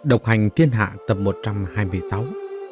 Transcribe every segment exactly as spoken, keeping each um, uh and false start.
Độc hành thiên hạ tập một trăm hai mươi sáu.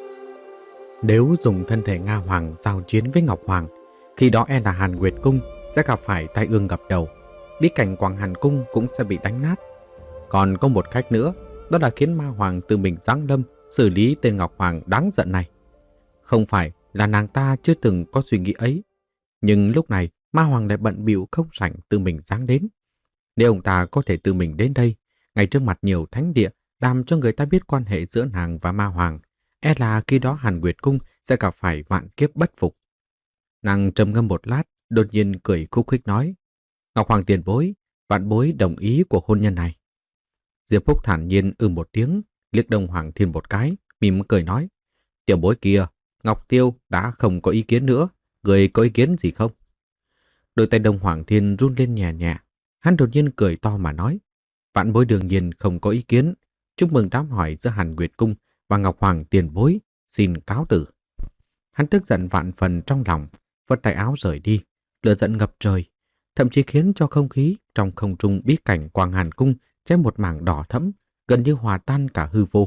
Nếu dùng thân thể Nga Hoàng giao chiến với Ngọc Hoàng, khi đó e là Hàn Nguyệt Cung sẽ gặp phải tai ương ngập đầu, bí cảnh Quảng Hàn Cung cũng sẽ bị đánh nát. Còn có một cách nữa, đó là khiến Ma Hoàng tự mình giáng lâm xử lý tên Ngọc Hoàng đáng giận này. Không phải là nàng ta chưa từng có suy nghĩ ấy, nhưng lúc này Ma Hoàng lại bận bịu không rảnh tự mình giáng đến. Nếu ông ta có thể tự mình đến đây, ngay trước mặt nhiều thánh địa, làm cho người ta biết quan hệ giữa nàng và Ma Hoàng, e là khi đó Hàn Nguyệt Cung sẽ gặp phải vạn kiếp bất phục. Nàng trầm ngâm một lát, đột nhiên cười khúc khích nói: Ngọc Hoàng tiền bối, vạn bối đồng ý cuộc hôn nhân này. Diệp Phúc thản nhiên ư một tiếng, liếc Đông Hoàng Thiên một cái, mỉm cười nói: Tiểu bối kia, Ngọc Tiêu đã không có ý kiến nữa, người có ý kiến gì không? Đôi tay Đông Hoàng Thiên run lên nhẹ nhẹ, hắn đột nhiên cười to mà nói: Vạn bối đương nhiên không có ý kiến, chúc mừng đám hỏi giữa Hàn Nguyệt Cung và Ngọc Hoàng tiền bối, xin cáo tử. Hắn tức giận vạn phần trong lòng, vất tay áo rời đi, lửa giận ngập trời, thậm chí khiến cho không khí trong không trung bí cảnh Quảng Hàn Cung cháy một mảng đỏ thẫm, gần như hòa tan cả hư vô.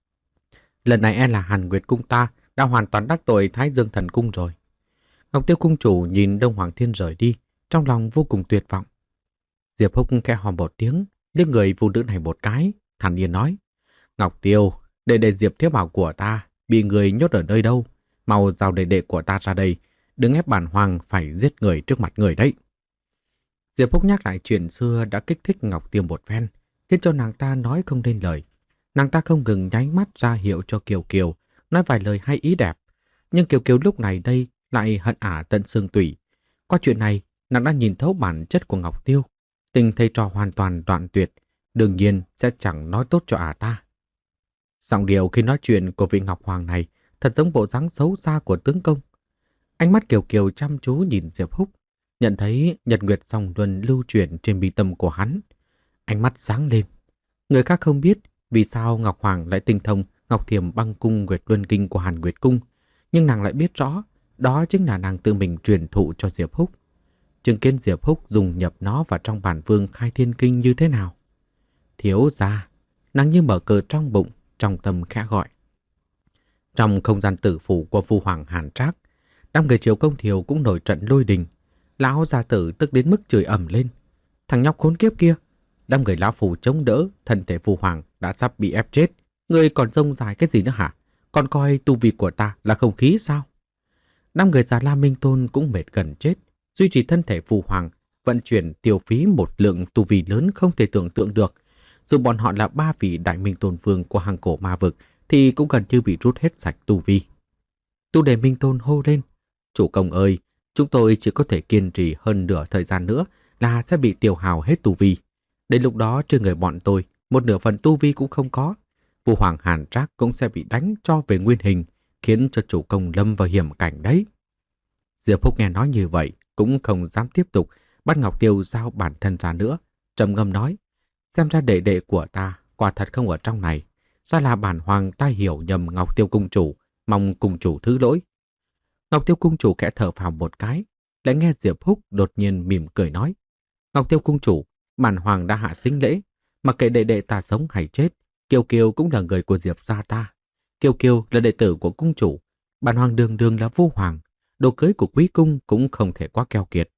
Lần này e là Hàn Nguyệt Cung ta đã hoàn toàn đắc tội Thái Dương Thần Cung rồi. Ngọc Tiêu cung chủ nhìn Đông Hoàng Thiên rời đi, trong lòng vô cùng tuyệt vọng. Diệp Húc khẽ hò một tiếng, liếc người phụ nữ này một cái, thản nhiên nói: Ngọc Tiêu, đệ đệ Diệp Thiếu Bảo của ta bị người nhốt ở nơi đâu? Mau giao đệ đệ của ta ra đây, đừng ép bản hoàng phải giết người trước mặt người đấy. Diệp Húc nhắc lại chuyện xưa đã kích thích Ngọc Tiêu một phen, khiến cho nàng ta nói không nên lời. Nàng ta không ngừng nháy mắt ra hiệu cho Kiều Kiều, nói vài lời hay ý đẹp. Nhưng Kiều Kiều lúc này đây lại hận ả tận xương tủy. Qua chuyện này, nàng đã nhìn thấu bản chất của Ngọc Tiêu. Tình thầy trò hoàn toàn đoạn tuyệt, đương nhiên sẽ chẳng nói tốt cho ả ta. Giọng điệu khi nói chuyện của vị Ngọc Hoàng này thật giống bộ dáng xấu xa của tướng công. Ánh mắt Kiều Kiều chăm chú nhìn Diệp Húc, nhận thấy nhật nguyệt song luân lưu chuyển trên mi tâm của hắn. Ánh mắt sáng lên. Người khác không biết vì sao Ngọc Hoàng lại tinh thông Ngọc Thiềm Băng Cung Nguyệt Luân Kinh của Hàn Nguyệt Cung, nhưng nàng lại biết rõ đó chính là nàng tự mình truyền thụ cho Diệp Húc. Chứng kiến Diệp Húc dùng nhập nó vào trong bản vương khai thiên kinh như thế nào. Thiếu gia, nàng như mở cờ trong bụng, trong tâm khẽ gọi. Trong không gian tử phủ của Phu Hoàng Hàn Trác, đám người Triều Công Thiều cũng nổi trận lôi đình. Lão gia tử tức đến mức chửi ầm lên: Thằng nhóc khốn kiếp kia, đám người lão phù chống đỡ, thân thể Phu Hoàng đã sắp bị ép chết, người còn rông dài cái gì nữa hả? Còn coi tu vi của ta là không khí sao? Đám người già La Minh Tôn cũng mệt gần chết, duy trì thân thể Phu Hoàng, vận chuyển tiêu phí một lượng tu vi lớn không thể tưởng tượng được. Dù bọn họ là ba vị đại minh tôn vương của hàng cổ ma vực thì cũng gần như bị rút hết sạch tu vi. Tu Đề Minh Tôn hô lên: Chủ công ơi, chúng tôi chỉ có thể kiên trì hơn nửa thời gian nữa là sẽ bị tiêu hao hết tu vi. Đến lúc đó trên người bọn tôi một nửa phần tu vi cũng không có. Phu Hoàng Hàn Trác cũng sẽ bị đánh cho về nguyên hình, khiến cho chủ công lâm vào hiểm cảnh đấy. Diệp Húc nghe nói như vậy cũng không dám tiếp tục bắt Ngọc Tiêu giao bản thân ra nữa, trầm ngâm nói: Xem ra đệ đệ của ta quả thật không ở trong này, ra là bản hoàng ta hiểu nhầm Ngọc Tiêu cung chủ, mong cung chủ thứ lỗi. Ngọc Tiêu cung chủ khẽ thở phào một cái, lại nghe Diệp Húc đột nhiên mỉm cười nói: Ngọc Tiêu cung chủ, bản hoàng đã hạ sính lễ, mặc kệ đệ đệ ta sống hay chết, Kiều Kiều cũng là người của Diệp gia ta. Kiều Kiều là đệ tử của cung chủ, bản hoàng đường đường là vua hoàng, đồ cưới của quý cung cũng không thể quá keo kiệt.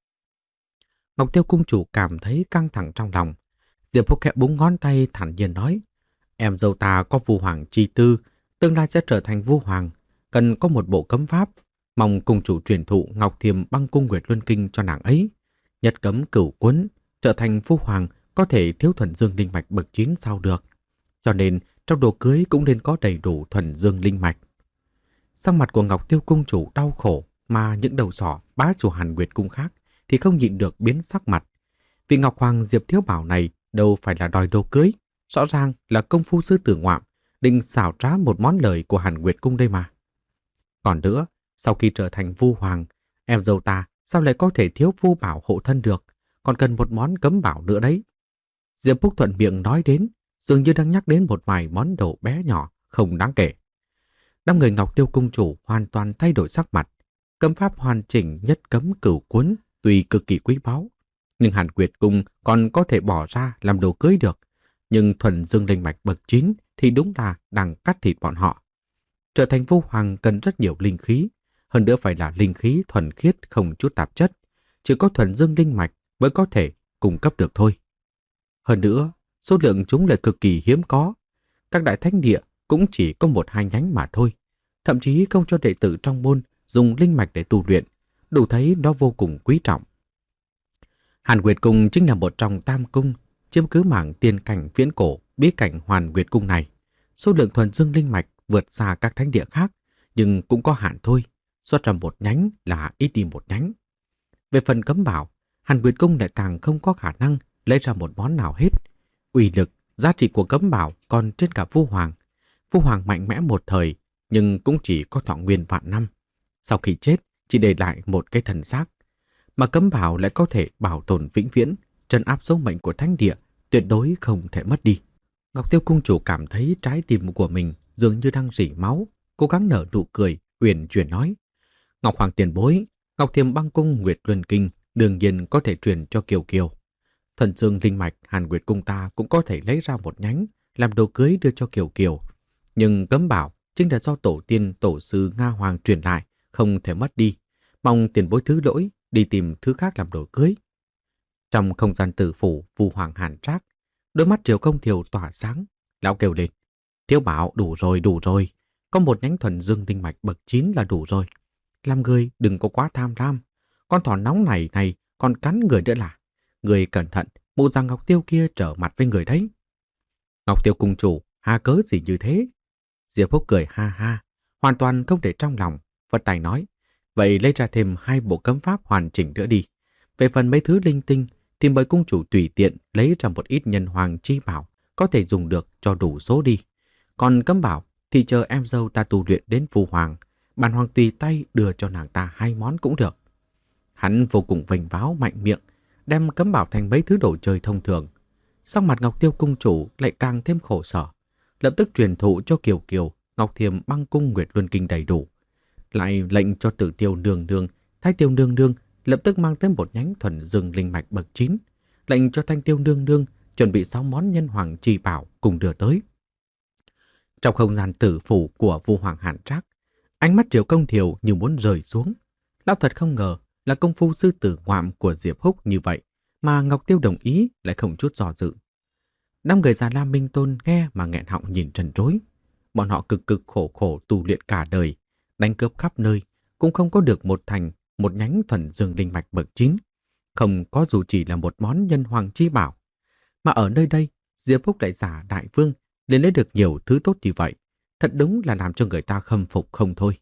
Ngọc Tiêu cung chủ cảm thấy căng thẳng trong lòng. Diệp Húc khẽ búng ngón tay thản nhiên nói: Em dâu ta có vua hoàng chi tư, tương lai sẽ trở thành vua hoàng, cần có một bộ cấm pháp, mong cung chủ truyền thụ Ngọc Thiềm Băng Cung Nguyệt Luân Kinh cho nàng ấy. Nhất cấm cửu quấn, trở thành vua hoàng có thể thiếu thuần dương linh mạch bậc chín sao được. Cho nên trong đồ cưới cũng nên có đầy đủ thuần dương linh mạch. Sắc mặt của Ngọc Tiêu cung chủ đau khổ, mà những đầu sỏ bá chủ Hàn Nguyệt cung khác thì không nhịn được biến sắc mặt. Vì Ngọc Hoàng Diệp Thiếu Bảo này đâu phải là đòi đồ cưới, rõ ràng là công phu sư tử ngoạm, định xảo trá một món lời của Hàn Nguyệt cung đây mà. Còn nữa, sau khi trở thành vua hoàng, em dâu ta sao lại có thể thiếu vua bảo hộ thân được, còn cần một món cấm bảo nữa đấy. Diệp Húc thuận miệng nói đến, dường như đang nhắc đến một vài món đồ bé nhỏ, không đáng kể. Đám người Ngọc Tiêu cung chủ hoàn toàn thay đổi sắc mặt. Cấm pháp hoàn chỉnh nhất cấm cửu cuốn tuy cực kỳ quý báu, nhưng Hàn Nguyệt cung còn có thể bỏ ra làm đồ cưới được. Nhưng thuần dương linh mạch bậc chín thì đúng là đang cắt thịt bọn họ. Trở thành Vu Hoàng cần rất nhiều linh khí, hơn nữa phải là linh khí thuần khiết không chút tạp chất, chỉ có thuần dương linh mạch mới có thể cung cấp được thôi. Hơn nữa, số lượng chúng lại cực kỳ hiếm có. Các đại thánh địa cũng chỉ có một hai nhánh mà thôi, thậm chí không cho đệ tử trong môn dùng linh mạch để tu luyện, đủ thấy nó vô cùng quý trọng. Hàn Nguyệt Cung chính là một trong tam cung, chiếm cứ mảng tiên cảnh viễn cổ bí cảnh Hoàn Nguyệt Cung này. Số lượng thuần dương linh mạch vượt xa các thánh địa khác, nhưng cũng có hạn thôi, xuất ra một nhánh là ít đi một nhánh. Về phần cấm bảo, Hàn Nguyệt Cung lại càng không có khả năng lấy ra một món nào hết. Uy lực, giá trị của cấm bảo còn trên cả Vu Hoàng. Vu Hoàng mạnh mẽ một thời, nhưng cũng chỉ có thọ nguyên vạn năm. Sau khi chết, chỉ để lại một cái thần xác. Mà cấm bảo lại có thể bảo tồn vĩnh viễn, trấn áp số mệnh của thánh địa, tuyệt đối không thể mất đi. Ngọc Tiêu cung chủ cảm thấy trái tim của mình dường như đang rỉ máu, cố gắng nở nụ cười, uyển chuyển nói: Ngọc Hoàng tiền bối, Ngọc Thiềm Băng Cung Nguyệt Luân Kinh đương nhiên có thể truyền cho Kiều Kiều. Thần dương linh mạch Hàn Nguyệt Cung ta cũng có thể lấy ra một nhánh làm đồ cưới đưa cho Kiều Kiều. Nhưng cấm bảo chính là do tổ tiên tổ sư Nga Hoàng truyền lại, không thể mất đi. Mong tiền bối thứ lỗi, đi tìm thứ khác làm đồ cưới. Trong không gian tử phủ, Vu Hoàng hàn trác, đôi mắt Triều Công Thiều tỏa sáng. Lão kêu lên: Thiếu bảo, đủ rồi, đủ rồi. Có một nhánh thuần dương linh mạch bậc chín là đủ rồi. Làm người đừng có quá tham lam. Con thỏ nóng này này còn cắn người nữa là. Người cẩn thận, mụ già Ngọc Tiêu kia trở mặt với người đấy. Ngọc Tiêu cung chủ, hà cớ gì như thế? Diệp Húc cười ha ha, hoàn toàn không để trong lòng. Phật Tài nói: Vậy lấy ra thêm hai bộ cấm pháp hoàn chỉnh nữa đi. Về phần mấy thứ linh tinh thì mời cung chủ tùy tiện lấy ra một ít nhân hoàng chi bảo, có thể dùng được cho đủ số đi. Còn cấm bảo thì chờ em dâu ta tu luyện đến Vu Hoàng, bản hoàng tùy tay đưa cho nàng ta hai món cũng được. Hắn vô cùng vênh váo mạnh miệng, đem cấm bảo thành mấy thứ đồ chơi thông thường. Sắc mặt Ngọc Tiêu cung chủ lại càng thêm khổ sở, lập tức truyền thụ cho Kiều Kiều Ngọc Thiềm Băng Cung Nguyệt Luân Kinh đầy đủ, lại lệnh cho Tử Tiêu nương nương, Thái Tiêu nương nương lập tức mang tới một nhánh thuần dương linh mạch bậc chín, lệnh cho Thanh Tiêu nương nương chuẩn bị sáu món nhân hoàng chi bảo cùng đưa tới. Trong không gian tử phủ của Vu Hoàng hàn trác, ánh mắt Triều Công Thiều như muốn rơi xuống. Lão thật không ngờ là công phu sư tử ngoạm của Diệp Húc như vậy mà Ngọc Tiêu đồng ý lại không chút do dự. Năm người già Lam Minh Tôn nghe mà nghẹn họng nhìn trần trối. Bọn họ cực cực khổ khổ tu luyện cả đời, đánh cướp khắp nơi, cũng không có được một thành, một nhánh thuần dương linh mạch bậc chín, không có dù chỉ là một món nhân hoàng chi bảo. Mà ở nơi đây, Diệp Húc lại giả đại vương, liền lấy được nhiều thứ tốt như vậy, thật đúng là làm cho người ta khâm phục không thôi.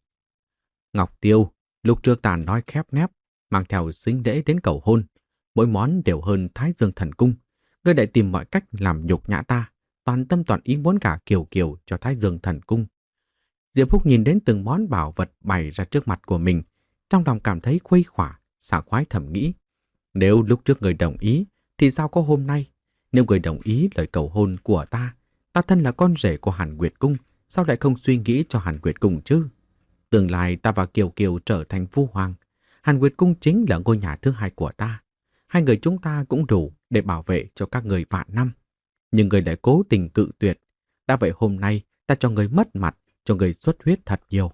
Ngọc Tiêu, lúc trước ta nói khép nép, mang theo sính lễ đến cầu hôn, mỗi món đều hơn Thái Dương Thần Cung. Ngươi lại tìm mọi cách làm nhục nhã ta, toàn tâm toàn ý muốn gả Kiều Kiều cho Thái Dương Thần Cung. Diệp Húc nhìn đến từng món bảo vật bày ra trước mặt của mình, trong lòng cảm thấy khuây khỏa, sảng khoái thầm nghĩ. Nếu lúc trước người đồng ý, thì sao có hôm nay? Nếu người đồng ý lời cầu hôn của ta, ta thân là con rể của Hàn Nguyệt Cung, sao lại không suy nghĩ cho Hàn Nguyệt Cung chứ? Tương lai ta và Kiều Kiều trở thành Vu Hoàng, Hàn Nguyệt Cung chính là ngôi nhà thứ hai của ta. Hai người chúng ta cũng đủ để bảo vệ cho các người vạn năm. Nhưng người lại cố tình cự tuyệt. Đã vậy hôm nay ta cho người mất mặt, cho người xuất huyết thật nhiều.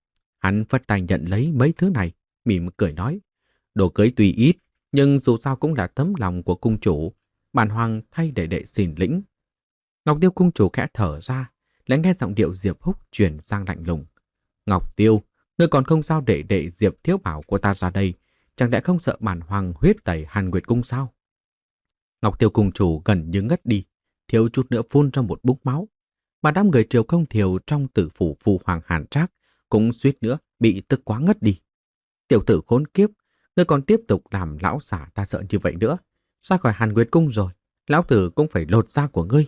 Hắn phất tay nhận lấy mấy thứ này, mỉm cười nói: Đồ cưới tuy ít, nhưng dù sao cũng là tấm lòng của cung chủ. Bản hoàng thay để đệ xin lĩnh. Ngọc Tiêu cung chủ khẽ thở ra, lại nghe giọng điệu Diệp Húc truyền sang lạnh lùng. Ngọc Tiêu, ngươi còn không sao để đệ Diệp Thiếu Bảo của ta ra đây, chẳng lẽ không sợ bản hoàng huyết tẩy Hàn Nguyệt Cung sao? Ngọc Tiêu cung chủ gần như ngất đi, thiếu chút nữa phun ra một búng máu. Mà đám người Triều Công Thiều trong tử phủ Vu Hoàng hàn trác cũng suýt nữa bị tức quá ngất đi. Tiểu tử khốn kiếp, ngươi còn tiếp tục làm lão giả ta sợ như vậy nữa. Ra khỏi Hàn Nguyệt Cung rồi, lão tử cũng phải lột da của ngươi.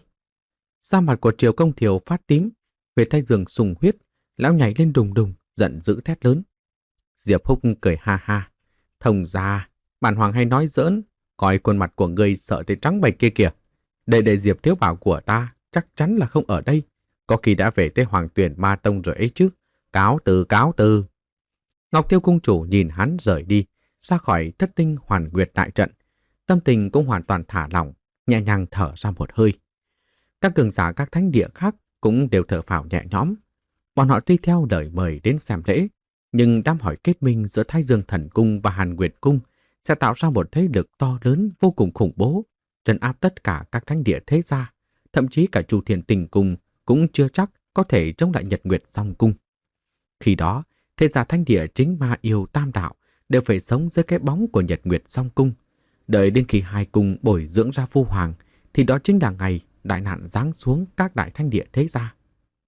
Da mặt của Triều Công Thiều phát tím, huyệt thái dương sùng huyết, lão nhảy lên đùng đùng, giận dữ thét lớn. Diệp Húc cười ha ha. Thông ra, bản hoàng hay nói giỡn, coi khuôn mặt của ngươi sợ tới trắng bệch kia kìa. Đệ đệ Diệp Thiếu Bảo của ta chắc chắn là không ở đây, có khi đã về tới Hoàng Tuyển Ma Tông rồi ấy chứ. Cáo từ, cáo từ. Ngọc Tiêu cung chủ nhìn hắn rời đi, ra khỏi Thất Tinh Hoàn Nguyệt đại trận, tâm tình cũng hoàn toàn thả lỏng, nhẹ nhàng thở ra một hơi. Các cường giả các thánh địa khác cũng đều thở phào nhẹ nhõm. Bọn họ tuy theo lời mời đến xem lễ, nhưng đám hỏi kết minh giữa Thái Dương Thần Cung và Hàn Nguyệt Cung sẽ tạo ra một thế lực to lớn vô cùng khủng bố, trấn áp tất cả các thánh địa thế gia, thậm chí cả Chu Thiên Tình Cung cũng chưa chắc có thể chống lại Nhật Nguyệt Song Cung. Khi đó, thế gia thánh địa chính ma yêu tam đạo đều phải sống dưới cái bóng của Nhật Nguyệt Song Cung. Đợi đến khi hai cung bồi dưỡng ra phu hoàng, thì đó chính là ngày đại nạn giáng xuống các đại thánh địa thế gia.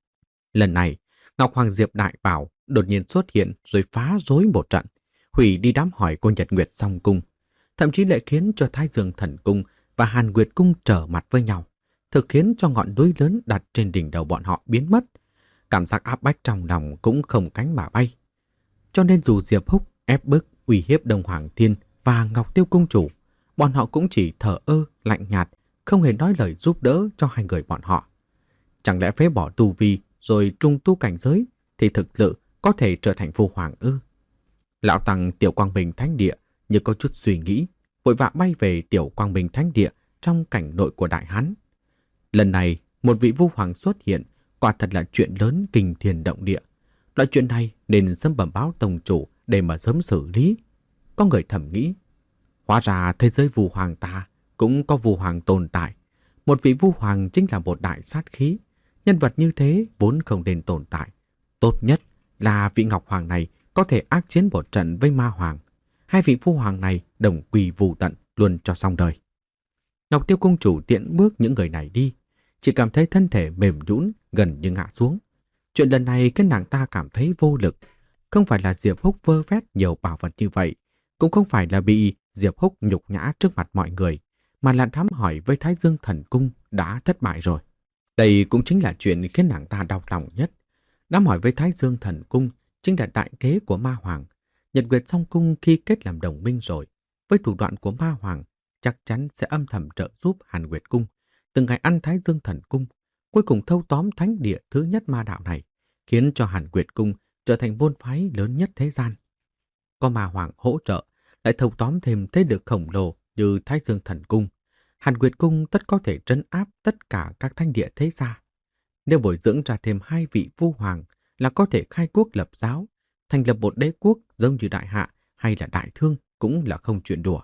Lần này, Ngọc Hoàng Diệp Đại Bảo đột nhiên xuất hiện rồi phá rối một trận, hủy đi đám hỏi của Nhật Nguyệt Song Cung, thậm chí lại khiến cho Thái Dương Thần Cung và Hàn Nguyệt Cung trở mặt với nhau, thực khiến cho ngọn núi lớn đặt trên đỉnh đầu bọn họ biến mất. Cảm giác áp bách trong lòng cũng không cánh mà bay. Cho nên dù Diệp Húc ép bức uy hiếp Đông Hoàng Thiên và Ngọc Tiêu Cung Chủ, bọn họ cũng chỉ thờ ơ, lạnh nhạt, không hề nói lời giúp đỡ cho hai người bọn họ. Chẳng lẽ phế bỏ tu vi rồi trung tu cảnh giới thì thực sự có thể trở thành phu hoàng ư? Lão Tăng Tiểu Quang Minh Thánh Địa như có chút suy nghĩ, vội vã bay về Tiểu Quang Minh Thánh Địa trong cảnh nội của Đại Hán. Lần này, một vị vu hoàng xuất hiện, quả thật là chuyện lớn kinh thiên động địa. Loại chuyện này nên sớm bẩm báo tông chủ để mà sớm xử lý. Có người thầm nghĩ, hóa ra thế giới vu hoàng ta cũng có vu hoàng tồn tại. Một vị vu hoàng chính là một đại sát khí. Nhân vật như thế vốn không nên tồn tại. Tốt nhất là vị Ngọc Hoàng này có thể ác chiến một trận với Ma Hoàng. Hai vị phu hoàng này đồng quy vu tận luôn cho xong đời. Ngọc Tiêu Cung Chủ tiện bước những người này đi, chỉ cảm thấy thân thể mềm nhũn gần như ngã xuống. Chuyện lần này cái nàng ta cảm thấy vô lực. Không phải là Diệp Húc vơ vét nhiều bảo vật như vậy, cũng không phải là bị Diệp Húc nhục nhã trước mặt mọi người, mà là thám hỏi với Thái Dương Thần Cung đã thất bại rồi. Đây cũng chính là chuyện khiến nàng ta đau lòng nhất. Đám hỏi với Thái Dương Thần Cung chính là đại kế của Ma Hoàng. Nhật Nguyệt Song Cung khi kết làm đồng minh rồi, với thủ đoạn của Ma Hoàng, chắc chắn sẽ âm thầm trợ giúp Hàn Nguyệt Cung, từng ngày ăn Thái Dương Thần Cung, cuối cùng thâu tóm thánh địa thứ nhất ma đạo này, khiến cho Hàn Nguyệt Cung trở thành môn phái lớn nhất thế gian. Có Ma Hoàng hỗ trợ, lại thâu tóm thêm thế lực khổng lồ như Thái Dương Thần Cung, Hàn Nguyệt Cung tất có thể trấn áp tất cả các thánh địa thế gia. Nếu bồi dưỡng ra thêm hai vị vu hoàng là có thể khai quốc lập giáo, thành lập một đế quốc giống như Đại Hạ hay là Đại Thương cũng là không chuyện đùa.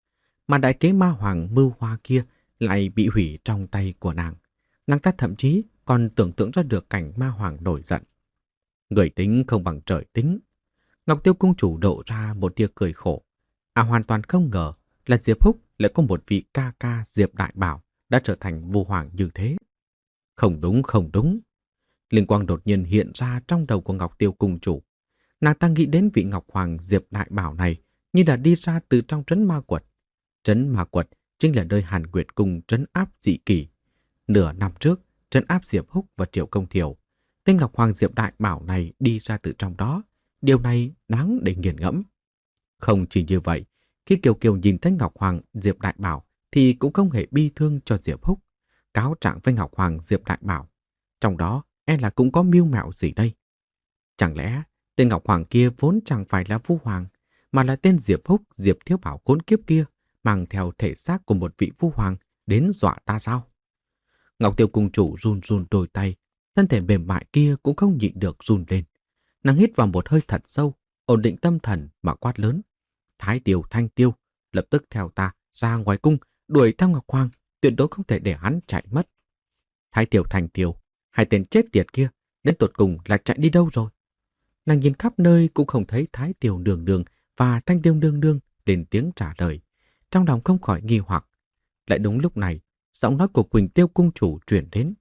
Mà đại kế Ma Hoàng mưu hoa kia lại bị hủy trong tay của nàng. Nàng ta thậm chí còn tưởng tượng ra được cảnh Ma Hoàng nổi giận. Người tính không bằng trời tính. Ngọc Tiêu Cung Chủ độ ra một tia cười khổ. À, hoàn toàn không ngờ là Diệp Húc lại có một vị ca ca Diệp Đại Bảo đã trở thành vu hoàng như thế. Không đúng, không đúng. Linh quang đột nhiên hiện ra trong đầu của Ngọc Tiêu Cung Chủ. Nàng ta nghĩ đến vị Ngọc Hoàng Diệp Đại Bảo này như là đi ra từ trong trấn ma quật. Trấn ma quật chính là nơi Hàn Nguyệt Cung trấn áp dị kỳ. Nửa năm trước, trấn áp Diệp Húc và Triệu Công Thiều. Tên Ngọc Hoàng Diệp Đại Bảo này đi ra từ trong đó. Điều này đáng để nghiền ngẫm. Không chỉ như vậy, khi Kiều Kiều nhìn thấy Ngọc Hoàng Diệp Đại Bảo thì cũng không hề bi thương cho Diệp Húc, cáo trạng với Ngọc Hoàng Diệp Đại Bảo. Trong đó, e là cũng có mưu mẹo gì đây? Chẳng lẽ tên Ngọc Hoàng kia vốn chẳng phải là vu hoàng, mà là tên Diệp Húc Diệp Thiếu Bảo khốn kiếp kia mang theo thể xác của một vị vu hoàng đến dọa ta sao? Ngọc Tiêu Cung Chủ run run đôi tay, thân thể mềm mại kia cũng không nhịn được run lên. Nàng hít vào một hơi thật sâu, ổn định tâm thần mà quát lớn. Thái Tiêu, Thanh Tiêu, lập tức theo ta ra ngoài cung, đuổi theo Ngọc Hoàng, tuyệt đối không thể để hắn chạy mất. Thái Tiêu, Thanh Tiêu, hai tên chết tiệt kia, đến tột cùng là chạy đi đâu rồi? Nàng nhìn khắp nơi cũng không thấy Thái Tiêu Nương Nương và Thanh Tiêu Nương Nương lên tiếng trả lời. Trong lòng không khỏi nghi hoặc. Lại đúng lúc này, giọng nói của Quỳnh Tiêu Cung Chủ truyền đến.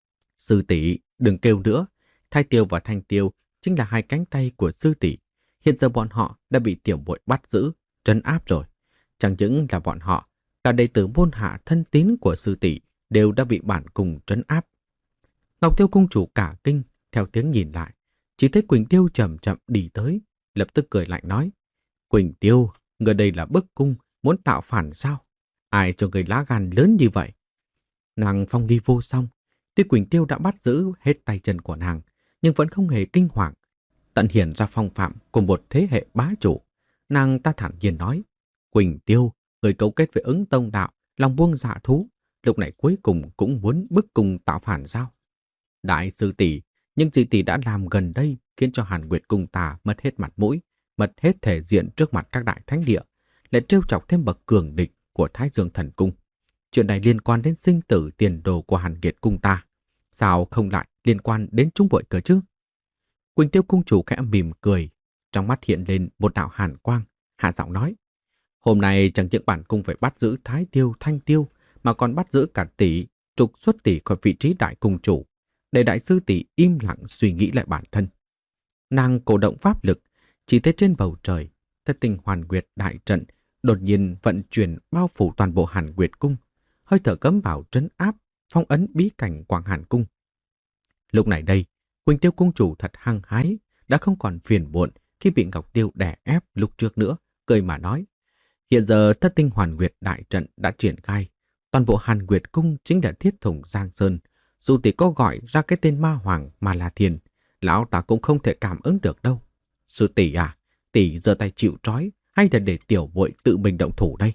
Sư tỷ, đừng kêu nữa. Thái Tiêu và Thanh Tiêu chính là hai cánh tay của sư tỷ. Hiện giờ bọn họ đã bị tiểu muội bắt giữ, trấn áp rồi. Chẳng những là bọn họ, cả đệ tử môn hạ thân tín của sư tỷ đều đã bị bản cùng trấn áp. Ngọc Tiêu Cung Chủ cả kinh, theo tiếng nhìn lại, chỉ thấy Quỳnh Tiêu chậm chậm đi tới, lập tức cười lạnh nói. Quỳnh Tiêu, người đây là bức cung, muốn tạo phản sao? Ai cho người lá gan lớn như vậy? Nàng phong nghi vô song, tuy Quỳnh Tiêu đã bắt giữ hết tay chân của nàng, nhưng vẫn không hề kinh hoàng. Tận hiện ra phong phạm của một thế hệ bá chủ. Nàng ta thản nhiên nói, Quỳnh Tiêu, người cấu kết với Ứng Tông Đạo, lòng buông dạ thú, lúc này cuối cùng cũng muốn bức cung tạo phản sao? Đại sư tỷ, nhưng chị tỷ đã làm gần đây khiến cho Hàn Nguyệt cung ta mất hết mặt mũi, mất hết thể diện trước mặt các đại thánh địa, lại trêu chọc thêm bậc cường địch của Thái Dương Thần Cung. Chuyện này liên quan đến sinh tử tiền đồ của Hàn Nguyệt cung ta, sao không lại liên quan đến chúng bội cơ chứ? Quỳnh Tiêu cung chủ khẽ mỉm cười, trong mắt hiện lên một đạo hàn quang, hạ giọng nói: hôm nay chẳng những bản cung phải bắt giữ Thái Tiêu, Thanh Tiêu, mà còn bắt giữ cả tỷ, trục xuất tỷ khỏi vị trí đại cung chủ, để đại sư tỷ im lặng suy nghĩ lại bản thân. Nàng cổ động pháp lực, chỉ thấy trên bầu trời, thất tinh hoàn nguyệt đại trận đột nhiên vận chuyển bao phủ toàn bộ Hàn Nguyệt cung, hơi thở cấm bảo trấn áp, phong ấn bí cảnh Quảng Hàn cung. Lúc này đây, Quỳnh Tiêu cung chủ thật hăng hái, đã không còn phiền muộn khi bị Ngọc Tiêu đè ép lúc trước nữa, cười mà nói: hiện giờ thất tinh hoàn nguyệt đại trận đã triển khai, toàn bộ Hàn Nguyệt cung chính là thiết thủng Giang Sơn. Dù tỷ có gọi ra cái tên ma hoàng mà là thiền, lão ta cũng không thể cảm ứng được đâu. Sư tỷ à, tỷ giơ tay chịu trói hay là để tiểu muội tự mình động thủ đây?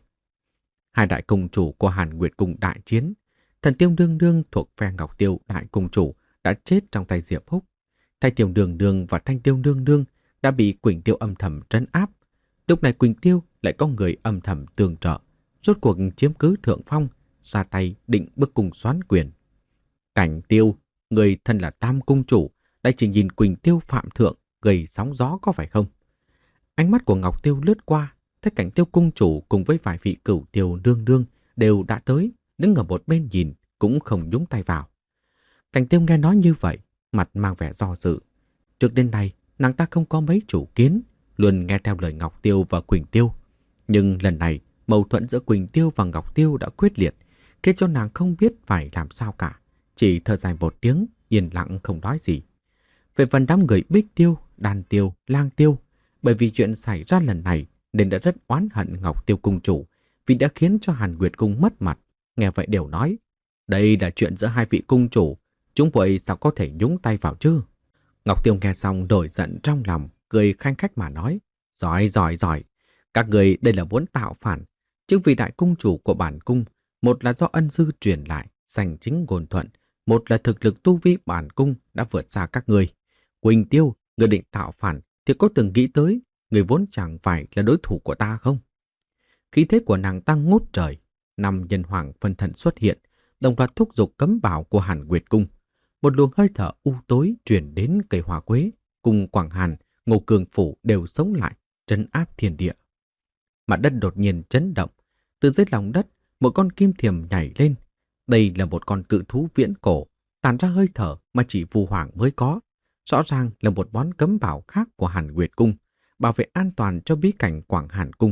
Hai đại cung chủ của Hàn Nguyệt cung đại chiến, Thần Tiêu Nương Nương thuộc phe Ngọc Tiêu đại cung chủ đã chết trong tay Diệp Húc. Thái Tiêu Nương Nương và Thanh Tiêu Nương Nương đã bị Quỳnh Tiêu âm thầm trấn áp. Lúc này Quỳnh Tiêu lại có người âm thầm tương trợ, rốt cuộc chiếm cứ thượng phong, ra tay định bức cung soán quyền. Cảnh Tiêu, người thân là Tam cung chủ, lại chỉ nhìn Quỳnh Tiêu phạm thượng gây sóng gió có phải không? Ánh mắt của Ngọc Tiêu lướt qua, thấy Cảnh Tiêu cung chủ cùng với vài vị cửu Tiêu nương nương đều đã tới, đứng ở một bên nhìn cũng không nhúng tay vào. Cảnh Tiêu nghe nói như vậy, mặt mang vẻ do dự. Trước đến nay, nàng ta không có mấy chủ kiến, luôn nghe theo lời Ngọc Tiêu và Quỳnh Tiêu. Nhưng lần này, mâu thuẫn giữa Quỳnh Tiêu và Ngọc Tiêu đã quyết liệt, khiến cho nàng không biết phải làm sao cả. Chỉ thở dài một tiếng, yên lặng không nói gì. Về phần đám người Bích Tiêu, Đan Tiêu, Lang Tiêu, bởi vì chuyện xảy ra lần này nên đã rất oán hận Ngọc Tiêu cung chủ, vì đã khiến cho Hàn Nguyệt cung mất mặt. Nghe vậy đều nói: đây là chuyện giữa hai vị cung chủ, chúng vậy sao có thể nhúng tay vào chứ? Ngọc Tiêu nghe xong đổi giận trong lòng, cười khanh khách mà nói: giỏi giỏi giỏi, các người đây là muốn tạo phản. Chứ vì đại cung chủ của bản cung, một là do ân dư truyền lại, giành chính ngôn thuận, một là thực lực tu vi bản cung đã vượt xa các người. Quỳnh Tiêu, người định tạo phản thì có từng nghĩ tới người vốn chẳng phải là đối thủ của ta không? Khí thế của nàng tăng ngút trời, năm nhân hoàng phân thần xuất hiện, đồng loạt thúc giục cấm bảo của Hàn Nguyệt cung. Một luồng hơi thở u tối truyền đến cây hoa quế, cùng Quảng Hàn, Ngô Cường phủ đều sống lại, trấn áp thiên địa. Mặt đất đột nhiên chấn động, từ dưới lòng đất một con kim thiềm nhảy lên. Đây là một con cự thú viễn cổ, tản ra hơi thở mà chỉ Vu Hoàng mới có. Rõ ràng là một món cấm bảo khác của Hàn Nguyệt cung, bảo vệ an toàn cho bí cảnh Quảng Hàn cung.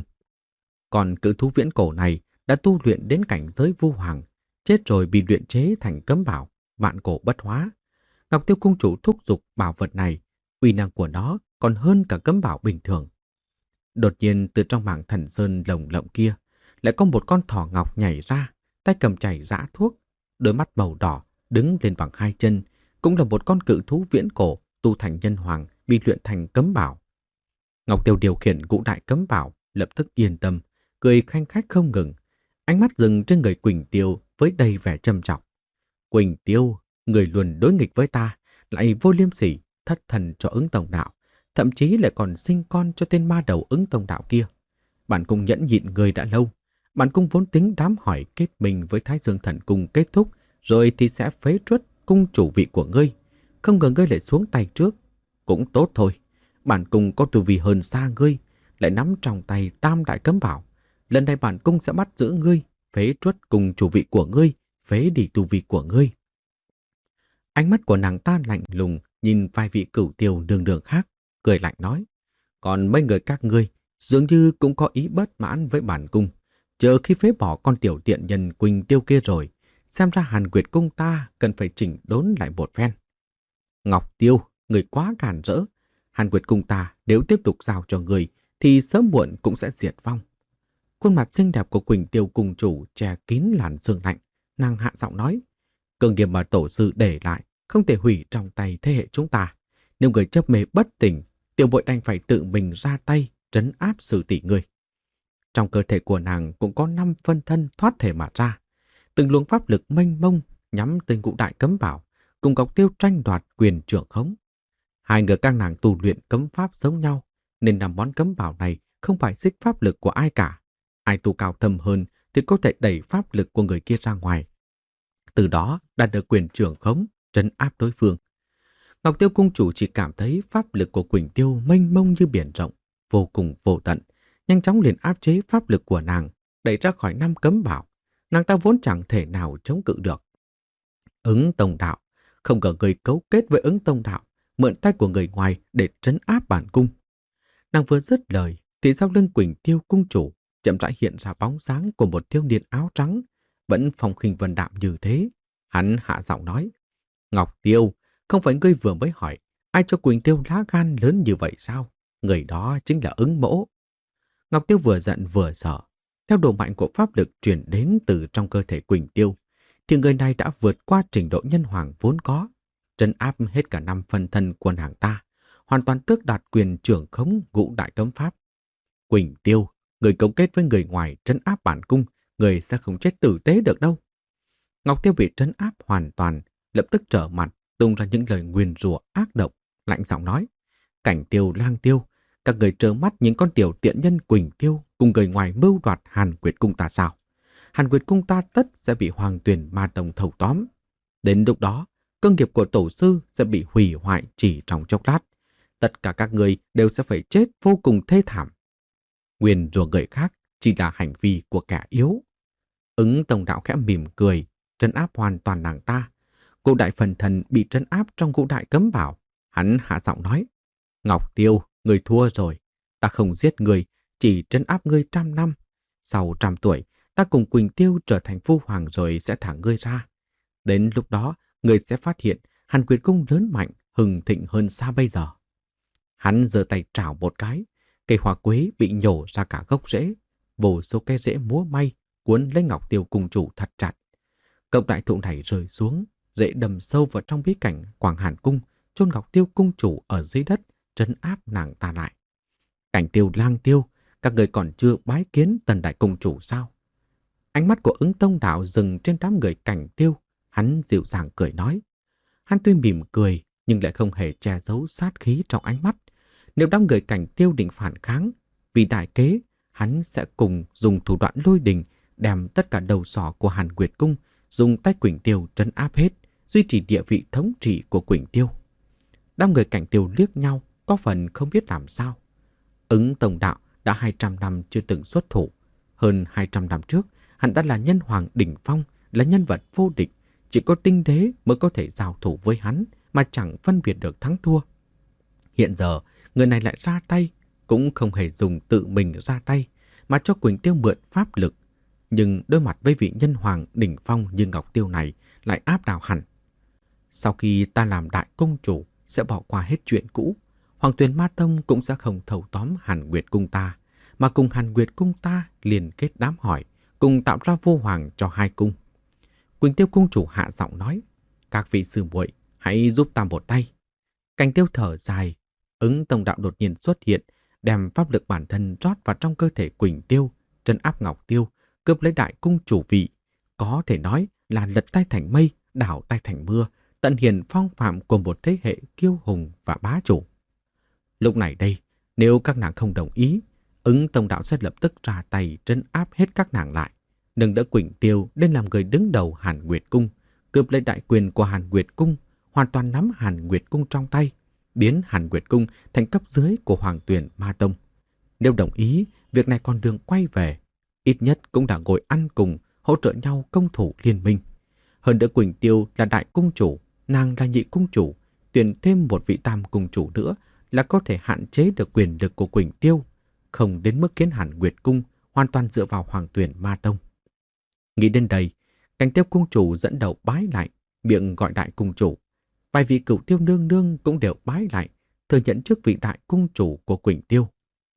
Còn cự thú viễn cổ này đã tu luyện đến cảnh giới Vu Hoàng, chết rồi bị luyện chế thành cấm bảo, vạn cổ bất hóa. Ngọc Tiêu cung chủ thúc giục bảo vật này, uy năng của nó còn hơn cả cấm bảo bình thường. Đột nhiên từ trong mảng thần sơn lồng lộng kia, lại có một con thỏ ngọc nhảy ra, tay cầm chảy dã thuốc, đôi mắt màu đỏ, đứng lên bằng hai chân, cũng là một con cự thú viễn cổ tu thành nhân hoàng, bị luyện thành cấm bảo. Ngọc Tiêu điều khiển ngũ đại cấm bảo, lập tức yên tâm, cười khanh khách không ngừng, ánh mắt dừng trên người Quỳnh Tiêu với đầy vẻ trầm trọng. Quỳnh Tiêu, người luôn đối nghịch với ta, lại vô liêm sỉ, thất thần cho Ứng Tông đạo, thậm chí lại còn sinh con cho tên ma đầu Ứng Tông đạo kia. Bản cung nhẫn nhịn người đã lâu, bản cung vốn tính đám hỏi kết mình với Thái Dương Thần cung kết thúc, rồi thì sẽ phế truất cung chủ vị của ngươi. Không ngờ ngươi lại xuống tay trước. Cũng tốt thôi, bản cung có tu vi hơn xa ngươi, lại nắm trong tay tam đại cấm bảo. Lần này bản cung sẽ bắt giữ ngươi, phế truất cung chủ vị của ngươi, phế đi tu vi của ngươi. Ánh mắt của nàng ta lạnh lùng, nhìn vài vị cửu tiêu nương nương khác, cười lạnh nói: còn mấy người các ngươi dường như cũng có ý bất mãn với bản cung. Chờ khi phế bỏ con tiểu tiện nhân Quỳnh Tiêu kia rồi, xem ra Hàn Nguyệt cung ta cần phải chỉnh đốn lại một phen. Ngọc Tiêu, người quá cản rỡ. Hàn Nguyệt cung ta nếu tiếp tục giao cho người thì sớm muộn cũng sẽ diệt vong. Khuôn mặt xinh đẹp của Quỳnh Tiêu cung chủ che kín làn sương lạnh, nàng hạ giọng nói: cường điểm mà tổ sư để lại không thể hủy trong tay thế hệ chúng ta. Nếu người chấp mê bất tỉnh, tiểu bội đành phải tự mình ra tay trấn áp sư tỷ người. Trong cơ thể của nàng cũng có năm phân thân thoát thể mà ra, từng luồng pháp lực mênh mông nhắm tới ngũ đại cấm bảo, cùng Ngọc Tiêu tranh đoạt quyền trưởng khống. Hai người các nàng tu luyện cấm pháp giống nhau, nên năm món cấm bảo này không phải xích pháp lực của ai cả. Ai tu cao thâm hơn thì có thể đẩy pháp lực của người kia ra ngoài. Từ đó đạt được quyền trưởng khống, trấn áp đối phương. Ngọc Tiêu cung chủ chỉ cảm thấy pháp lực của Quỳnh Tiêu mênh mông như biển rộng, vô cùng vô tận, nhanh chóng liền áp chế pháp lực của nàng, đẩy ra khỏi năm cấm bảo. Nàng ta vốn chẳng thể nào chống cự được. Ứng Tông Đạo không ngờ người cấu kết với Ứng Tông Đạo, mượn tay của người ngoài để trấn áp bản cung. Nàng vừa dứt lời thì sau lưng Quỳnh Tiêu cung chủ chậm rãi hiện ra bóng dáng của một thiếu niên áo trắng, vẫn phong khinh vân đạm như thế. Hắn hạ giọng nói: Ngọc Tiêu, không phải ngươi vừa mới hỏi ai cho Quỳnh Tiêu lá gan lớn như vậy sao? Người đó chính là Ứng Mỗ. Ngọc Tiêu vừa giận vừa sợ. Theo độ mạnh của pháp lực truyền đến từ trong cơ thể Quỳnh Tiêu, thì người này đã vượt qua trình độ nhân hoàng vốn có, trấn áp hết cả năm phần thân của nàng ta, hoàn toàn tước đoạt quyền trưởng khống ngũ đại cấm pháp. Quỳnh Tiêu, người cấu kết với người ngoài trấn áp bản cung, người sẽ không chết tử tế được đâu. Ngọc Tiêu bị trấn áp hoàn toàn, lập tức trở mặt, tung ra những lời nguyền rủa ác độc, lạnh giọng nói: Cảnh Tiêu, Lang Tiêu, các người trơ mắt những con tiểu tiện nhân Quỳnh Tiêu cùng người ngoài mưu đoạt Hàn Nguyệt cung ta sao? Hàn Nguyệt cung ta tất sẽ bị Hoàng Tuyền Ma Tông thâu tóm. Đến lúc đó, cơ nghiệp của tổ sư sẽ bị hủy hoại chỉ trong chốc lát. Tất cả các người đều sẽ phải chết vô cùng thê thảm. Nguyền rủa người khác chỉ là hành vi của kẻ yếu. Ứng Tông Đạo khẽ mỉm cười, trấn áp hoàn toàn nàng ta. Cô đại phần thần bị trấn áp trong ngũ đại cấm bảo. Hắn hạ giọng nói: Ngọc Tiêu, người thua rồi. Ta không giết người, chỉ trấn áp ngươi trăm năm. Sau trăm tuổi, ta cùng Quỳnh Tiêu trở thành phu hoàng rồi sẽ thả ngươi ra. Đến lúc đó, ngươi sẽ phát hiện Hàn Nguyệt cung lớn mạnh, hừng thịnh hơn xa bây giờ. Hắn giơ tay trảo một cái, cây hoa quế bị nhổ ra cả gốc rễ, vô số cây rễ múa may cuốn lấy Ngọc Tiêu cung chủ thật chặt. Cọng đại thụ này rơi xuống, rễ đâm sâu vào trong bí cảnh Quảng Hàn cung, chôn Ngọc Tiêu cung chủ ở dưới đất, trấn áp nàng ta lại. Cảnh Tiêu, Lang Tiêu, các người còn chưa bái kiến Tần đại cung chủ sao? Ánh mắt của Ứng Tông Đạo dừng trên đám người Cảnh Tiêu, hắn dịu dàng cười nói. Hắn tuy mỉm cười nhưng lại không hề che giấu sát khí trong ánh mắt. Nếu đám người Cảnh Tiêu định phản kháng, vì đại kế, hắn sẽ cùng dùng thủ đoạn lôi đình đem tất cả đầu sỏ của Hàn Nguyệt cung dùng tay Quỳnh Tiêu trấn áp hết, duy trì địa vị thống trị của Quỳnh Tiêu. Đám người Cảnh Tiêu liếc nhau, có phần không biết làm sao. Ứng Tông Đạo đã hai trăm năm chưa từng xuất thủ. Hơn hai trăm năm trước, hắn đã là nhân hoàng đỉnh phong, là nhân vật vô địch. Chỉ có tinh đế mới có thể giao thủ với hắn mà chẳng phân biệt được thắng thua. Hiện giờ, người này lại ra tay, cũng không hề dùng tự mình ra tay, mà cho Quỳnh Tiêu mượn pháp lực. Nhưng đối mặt với vị nhân hoàng đỉnh phong như Ngọc Tiêu này lại áp đảo hẳn. Sau khi ta làm đại công chủ, sẽ bỏ qua hết chuyện cũ. Hoàng Tuyền Ma Tông cũng sẽ không thâu tóm Hàn Nguyệt cung ta, mà cùng Hàn Nguyệt cung ta liên kết đám hỏi, cùng tạo ra vô hoàng cho hai cung. Quỳnh Tiêu cung chủ hạ giọng nói: Các vị sư muội, hãy giúp ta một tay. Cảnh Tiêu thở dài. Ứng Tông Đạo đột nhiên xuất hiện, đem pháp lực bản thân rót vào trong cơ thể Quỳnh Tiêu, trấn áp Ngọc Tiêu, cướp lấy đại cung chủ vị. Có thể nói là lật tay thành mây, đảo tay thành mưa, tận hiển phong phạm của một thế hệ kiêu hùng và bá chủ. Lúc này đây, nếu các nàng không đồng ý, Ứng Tông Đạo sẽ lập tức ra tay trấn áp hết các nàng lại, nâng đỡ Quỳnh Tiêu lên làm người đứng đầu Hàn Nguyệt cung, cướp lấy đại quyền của Hàn Nguyệt cung, hoàn toàn nắm Hàn Nguyệt cung trong tay, biến Hàn Nguyệt cung thành cấp dưới của Hoàng Tuyền Ma Tông. Nếu đồng ý, việc này còn đường quay về, ít nhất cũng đã ngồi ăn cùng, hỗ trợ nhau công thủ liên minh. Hơn nữa Quỳnh Tiêu là đại cung chủ, nàng là nhị cung chủ, tuyển thêm một vị tam cung chủ nữa là có thể hạn chế được quyền lực của Quỳnh Tiêu, không đến mức khiến Hàn Nguyệt cung hoàn toàn dựa vào Hoàng Tuyền Ma Tông. Nghĩ đến đây, Cảnh Tiêu cung chủ dẫn đầu bái lại, miệng gọi đại cung chủ. Vài vị Cửu Tiêu nương nương cũng đều bái lại, thừa nhận chức vị đại cung chủ của Quỳnh Tiêu.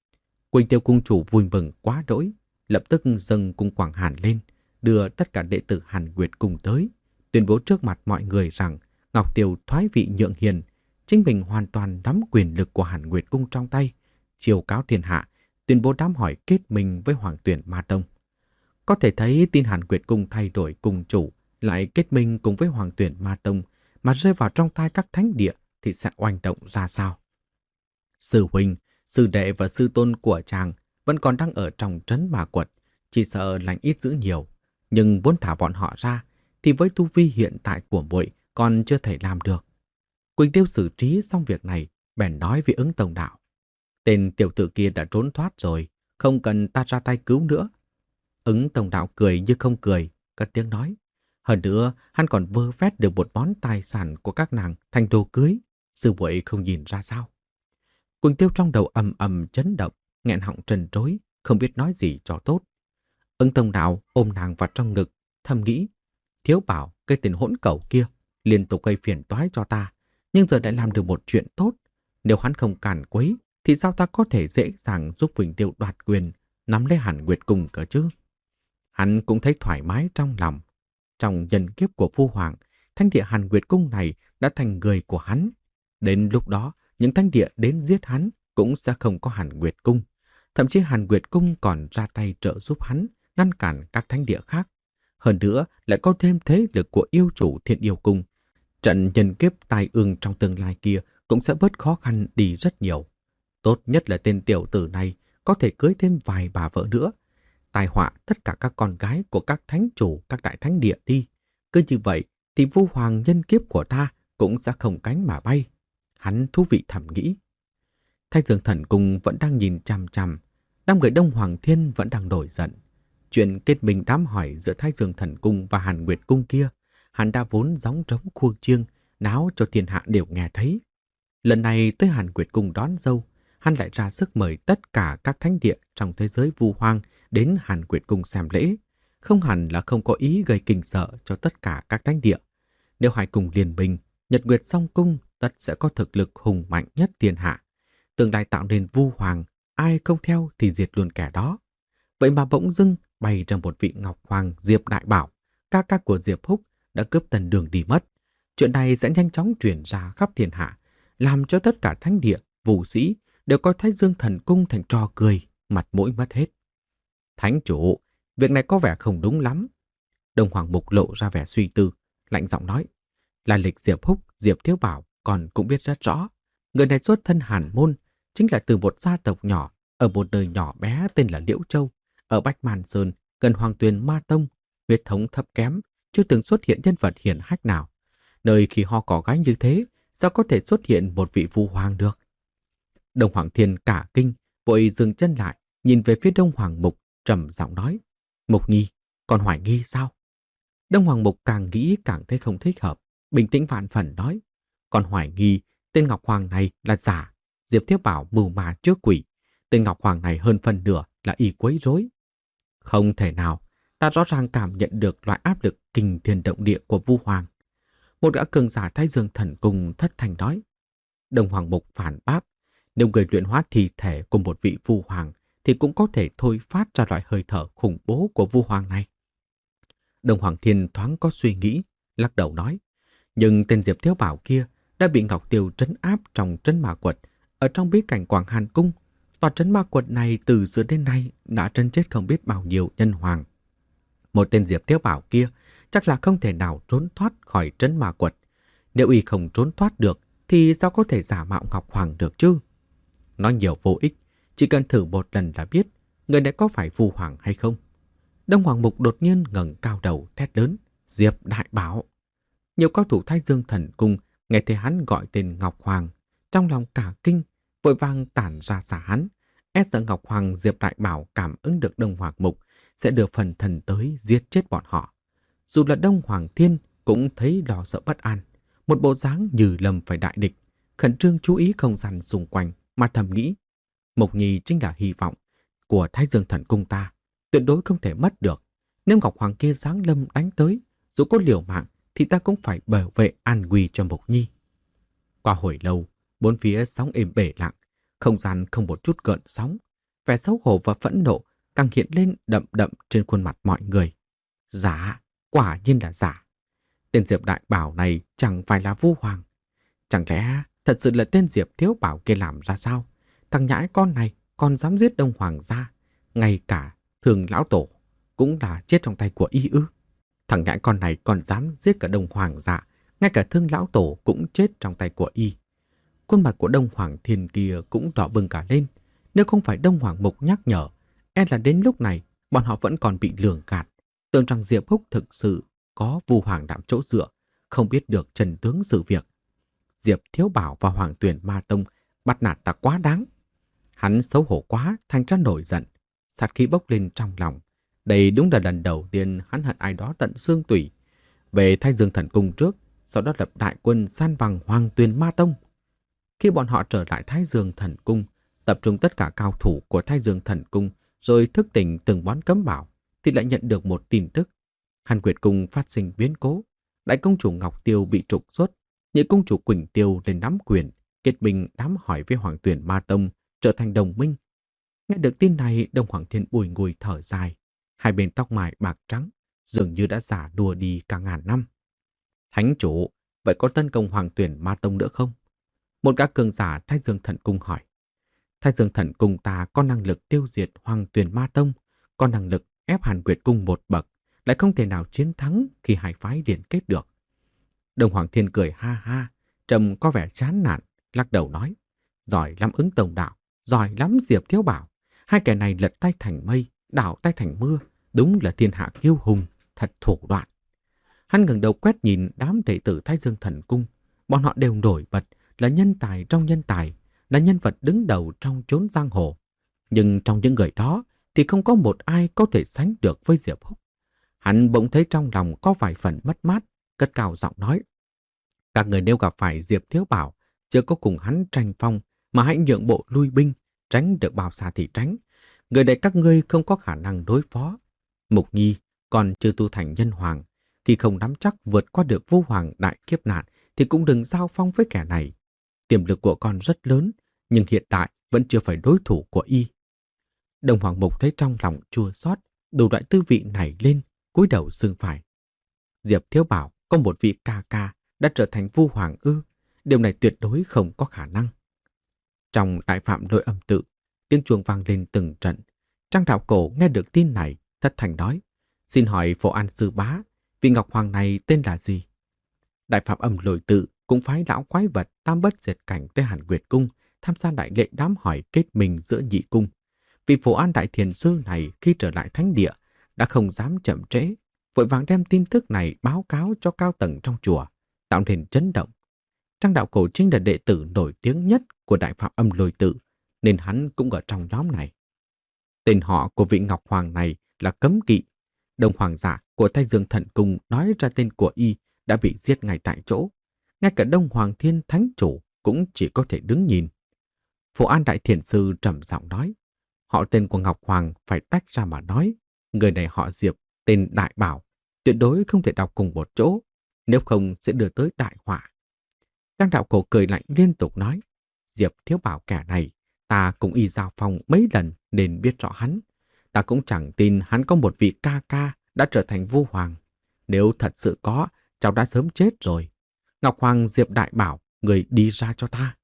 Quỳnh Tiêu cung chủ vui mừng quá đỗi, lập tức dâng cung Quảng Hàn lên, đưa tất cả đệ tử Hàn Nguyệt cung tới, tuyên bố trước mặt mọi người rằng Ngọc Tiêu thoái vị nhượng hiền, chính mình hoàn toàn nắm quyền lực của Hàn Nguyệt cung trong tay, chiêu cáo thiên hạ, tuyên bố đám hỏi kết minh với Hoàng Tuyền Ma Tông. Có thể thấy tin Hàn Nguyệt cung thay đổi cung chủ, lại kết minh cùng với Hoàng Tuyền Ma Tông, mà rơi vào trong tay các thánh địa thì sẽ oanh động ra sao. Sư huynh, sư đệ và sư tôn của chàng vẫn còn đang ở trong trấn Ma Quật, chỉ sợ lành ít dữ nhiều. Nhưng muốn thả bọn họ ra thì với tu vi hiện tại của muội còn chưa thể làm được. Quỳnh Tiêu xử trí xong việc này, bèn nói với Ứng Tông Đạo: tên tiểu tử kia đã trốn thoát rồi, không cần ta ra tay cứu nữa. Ứng Tông Đạo cười như không cười, cất tiếng nói: hơn nữa, hắn còn vơ vét được một món tài sản của các nàng thành đồ cưới, sư muội không nhìn ra sao? Quỳnh Tiêu trong đầu ầm ầm chấn động, nghẹn họng trần trối, không biết nói gì cho tốt. Ứng Tông Đạo ôm nàng vào trong ngực, thầm nghĩ: Thiếu Bảo, cái tên hỗn cẩu kia, liên tục gây phiền toái cho ta, nhưng giờ đã làm được một chuyện tốt. Nếu hắn không cản quấy, thì sao ta có thể dễ dàng giúp Quỳnh Tiêu đoạt quyền, nắm lấy Hàn Nguyệt Cung cơ chứ? Hắn cũng thấy thoải mái trong lòng. Trong nhân kiếp của Phu Hoàng, thánh địa Hàn Nguyệt Cung này đã thành người của hắn. Đến lúc đó, những thánh địa đến giết hắn cũng sẽ không có Hàn Nguyệt Cung. Thậm chí Hàn Nguyệt Cung còn ra tay trợ giúp hắn, ngăn cản các thánh địa khác. Hơn nữa, lại có thêm thế lực của yêu chủ Thiên Yêu Cung. Trận nhân kiếp tai ương trong tương lai kia cũng sẽ bớt khó khăn đi rất nhiều. Tốt nhất là tên tiểu tử này có thể cưới thêm vài bà vợ nữa, tai họa tất cả các con gái của các thánh chủ, các đại thánh địa đi. Cứ như vậy thì Vu Hoàng nhân kiếp của ta cũng sẽ không cánh mà bay. Hắn thú vị thầm nghĩ. Thái Dương Thần Cung vẫn đang nhìn chằm chằm, đám người Đông Hoàng Thiên vẫn đang nổi giận. Chuyện kết minh đám hỏi giữa Thái Dương Thần Cung và Hàn Nguyệt Cung kia, hắn đã vốn gióng trống khuôn chiêng, náo cho thiên hạ đều nghe thấy. Lần này tới Hàn Nguyệt Cung đón dâu, hắn lại ra sức mời tất cả các thánh địa trong thế giới Vu Hoang đến Hàn Nguyệt Cung xem lễ. Không hẳn là không có ý gây kinh sợ cho tất cả các thánh địa. Nếu hai cùng liên minh, Nhật Nguyệt Song Cung tất sẽ có thực lực hùng mạnh nhất thiên hạ. Tương lai tạo nên Vu Hoàng, ai không theo thì diệt luôn kẻ đó. Vậy mà bỗng dưng bày ra một vị Ngọc Hoàng Diệp Đại Bảo, ca ca của Diệp Húc đã cướp Tần Đường đi mất. Chuyện này sẽ nhanh chóng truyền ra khắp thiên hạ, làm cho tất cả thánh địa, vũ sĩ đều coi Thái Dương Thần Cung thành trò cười, mặt mũi mất hết. Thánh chủ, việc này có vẻ không đúng lắm. Đông Hoàng Mục lộ ra vẻ suy tư, lạnh giọng nói: là lịch Diệp Húc, Diệp Thiếu Bảo còn cũng biết rất rõ. Người này xuất thân Hàn Môn, chính là từ một gia tộc nhỏ ở một nơi nhỏ bé tên là Liễu Châu, ở Bách Màn Sơn, gần Hoàng Tuyền Ma Tông. Huyết thống thấp kém, chưa từng xuất hiện nhân vật hiển hách nào. Nơi khi ho cỏ gái như thế, sao có thể xuất hiện một vị Vu Hoàng được? Đông Hoàng Thiên cả kinh, vội dừng chân lại, nhìn về phía Đông Hoàng Mục, trầm giọng nói: Mục Nhi, còn hoài nghi sao? Đông Hoàng Mục càng nghĩ càng thấy không thích hợp, bình tĩnh vạn phần nói: còn hoài nghi tên Ngọc Hoàng này là giả. Diệp Thiếu Bảo mưu mà trước quỷ, tên Ngọc Hoàng này hơn phần nửa là y quấy rối. Không thể nào, ta rõ ràng cảm nhận được loại áp lực kinh thiên động địa của Vu Hoàng. Một gã cường giả Thái Dương Thần Cung thất thanh nói. Đông Hoàng Mục phản bác: nếu người luyện hóa thi thể của một vị Vu Hoàng thì cũng có thể thôi phát ra loại hơi thở khủng bố của Vu Hoàng này. Đông Hoàng Thiên thoáng có suy nghĩ, lắc đầu nói: nhưng tên Diệp Thiếu Bảo kia đã bị Ngọc Tiêu trấn áp trong trấn Ma Quật, ở trong bí cảnh Quảng Hàn Cung. Tòa trấn Ma Quật này từ xưa đến nay đã trấn chết không biết bao nhiêu nhân hoàng. Một tên Diệp Thiếu Bảo kia chắc là không thể nào trốn thoát khỏi trấn Ma Quật. Nếu y không trốn thoát được thì sao có thể giả mạo Ngọc Hoàng được chứ? Nói nhiều vô ích, chỉ cần thử một lần là biết người này có phải Vu Hoàng hay không. Đông Hoàng Mục đột nhiên ngẩng cao đầu thét lớn: Diệp Đại Bảo! Nhiều cao thủ Thái Dương Thần Cung nghe thấy hắn gọi tên Ngọc Hoàng, trong lòng cả kinh, vội vàng tản ra xả hắn, e sợ Ngọc Hoàng Diệp Đại Bảo cảm ứng được Đông Hoàng Mục sẽ đưa phần thần tới giết chết bọn họ. Dù là Đông Hoàng Thiên cũng thấy lo sợ bất an, một bộ dáng như lầm phải đại địch, khẩn trương chú ý không gian xung quanh mà thầm nghĩ: Mộc Nhi chính là hy vọng của Thái Dương Thần Cung ta, tuyệt đối không thể mất được. Nếu Ngọc Hoàng kia giáng lâm đánh tới, dù có liều mạng thì ta cũng phải bảo vệ an nguy cho Mộc Nhi. Qua hồi lâu, bốn phía sóng êm bể lặng, không gian không một chút gợn sóng, vẻ xấu hổ và phẫn nộ càng hiện lên đậm đậm trên khuôn mặt mọi người. Giả, quả nhiên là giả. Tên Diệp Đại Bảo này chẳng phải là Vu Hoàng. Chẳng lẽ thật sự là tên Diệp Thiếu Bảo kia làm ra sao? Thằng nhãi con này còn dám giết Đông Hoàng gia, ngay cả Thường lão tổ cũng là chết trong tay của y ư? Thằng nhãi con này còn dám giết cả Đông Hoàng gia, ngay cả Thương lão tổ cũng chết trong tay của y. Khuôn mặt của Đông Hoàng Thiên kia cũng đỏ bừng cả lên. Nếu không phải Đông Hoàng Mục nhắc nhở, e là đến lúc này bọn họ vẫn còn bị lường gạt, tưởng rằng Diệp Húc thực sự có Vu Hoàng làm chỗ dựa, không biết được chân tướng sự việc. Diệp Thiếu Bảo và Hoàng Tuyền Ma Tông bắt nạt ta quá đáng. Hắn xấu hổ quá, thành ra nổi giận, sát khí bốc lên trong lòng. Đây đúng là lần đầu tiên hắn hận ai đó tận xương tủy. Về Thái Dương Thần Cung trước, sau đó lập đại quân san bằng Hoàng Tuyền Ma Tông. Khi bọn họ trở lại Thái Dương Thần Cung, tập trung tất cả cao thủ của Thái Dương Thần Cung, rồi thức tỉnh từng món cấm bảo, thì lại nhận được một tin tức. Hàn Nguyệt Cung phát sinh biến cố. Đại công chủ Ngọc Tiêu bị trục xuất, nhị công chủ Quỳnh Tiêu lên nắm quyền, kết minh đám hỏi với Hoàng Tuyền Ma Tông, trở thành đồng minh. Nghe được tin này, Đông Hoàng Thiên bùi ngùi thở dài. Hai bên tóc mái bạc trắng, dường như đã già đùa đi cả ngàn năm. Thánh chủ, vậy có tấn công Hoàng Tuyền Ma Tông nữa không? Một gã cường giả Thái Dương Thần Cung hỏi. Thái Dương Thần Cung ta có năng lực tiêu diệt Hoàng Tuyền Ma Tông, có năng lực ép Hàn Nguyệt Cung một bậc, lại không thể nào chiến thắng khi hai phái liên kết được. Đông Hoàng Thiên cười ha ha, trông có vẻ chán nản, lắc đầu nói. Giỏi lắm Ứng Tổng Đạo, giỏi lắm Diệp Thiếu Bảo. Hai kẻ này lật tay thành mây, đảo tay thành mưa, đúng là thiên hạ kiêu hùng, thật thủ đoạn. Hắn ngẩng đầu quét nhìn đám đệ tử Thái Dương Thần Cung, bọn họ đều nổi bật, là nhân tài trong nhân tài, là nhân vật đứng đầu trong chốn giang hồ. Nhưng trong những người đó thì không có một ai có thể sánh được với Diệp Húc. Hắn bỗng thấy trong lòng có vài phần mất mát, cất cao giọng nói. Các người nếu gặp phải Diệp Thiếu Bảo, chưa có cùng hắn tranh phong, mà hãy nhượng bộ lui binh, tránh được bao xa thì tránh. Người này các ngươi không có khả năng đối phó. Mục Nhi còn chưa tu thành nhân hoàng, khi không nắm chắc vượt qua được Vu Hoàng đại kiếp nạn thì cũng đừng giao phong với kẻ này. Tiềm lực của con rất lớn, nhưng hiện tại vẫn chưa phải đối thủ của y. Đông Hoàng Mục thấy trong lòng chua xót, đủ loại tư vị nảy lên, cúi đầu xương phải. Diệp Thiếu Bảo có một vị ca ca đã trở thành Vu Hoàng ư? Điều này tuyệt đối không có khả năng. Trong đại phạm Lôi Âm Tự, tiếng chuông vang lên từng trận. Trang Đạo Cổ nghe được tin này, thất thành nói: Xin hỏi Phổ An sư bá, vị Ngọc Hoàng này tên là gì? Đại phạm Âm Lôi Tự cũng phái lão quái vật Tam Bất Diệt Cảnh tới Hàn Nguyệt Cung tham gia đại lễ đám hỏi kết minh giữa nhị cung. Vị Phổ An đại thiền sư này khi trở lại thánh địa đã không dám chậm trễ, vội vàng đem tin tức này báo cáo cho cao tầng trong chùa, tạo nên chấn động. Trang Đạo Cổ chính là đệ tử nổi tiếng nhất của Đại Phạm Âm Lôi Tự, nên hắn cũng ở trong nhóm này. Tên họ của vị Ngọc Hoàng này là Cấm Kỵ. Đồng Hoàng giả của Thái Dương Thần Cung nói ra tên của y đã bị giết ngay tại chỗ. Ngay cả Đông Hoàng Thiên Thánh Chủ cũng chỉ có thể đứng nhìn. Phổ An Đại Thiền Sư trầm giọng nói, họ tên của Ngọc Hoàng phải tách ra mà nói. Người này họ Diệp, tên Đại Bảo, tuyệt đối không thể đọc cùng một chỗ, nếu không sẽ đưa tới đại họa. Trang Đạo Cổ cười lạnh liên tục nói, Diệp Thiếu Bảo kẻ này, ta cũng y giao phong mấy lần nên biết rõ hắn. Ta cũng chẳng tin hắn có một vị ca ca đã trở thành Vu Hoàng. Nếu thật sự có, cháu đã sớm chết rồi. Ngọc Hoàng Diệp Đại Bảo, người đi ra cho ta.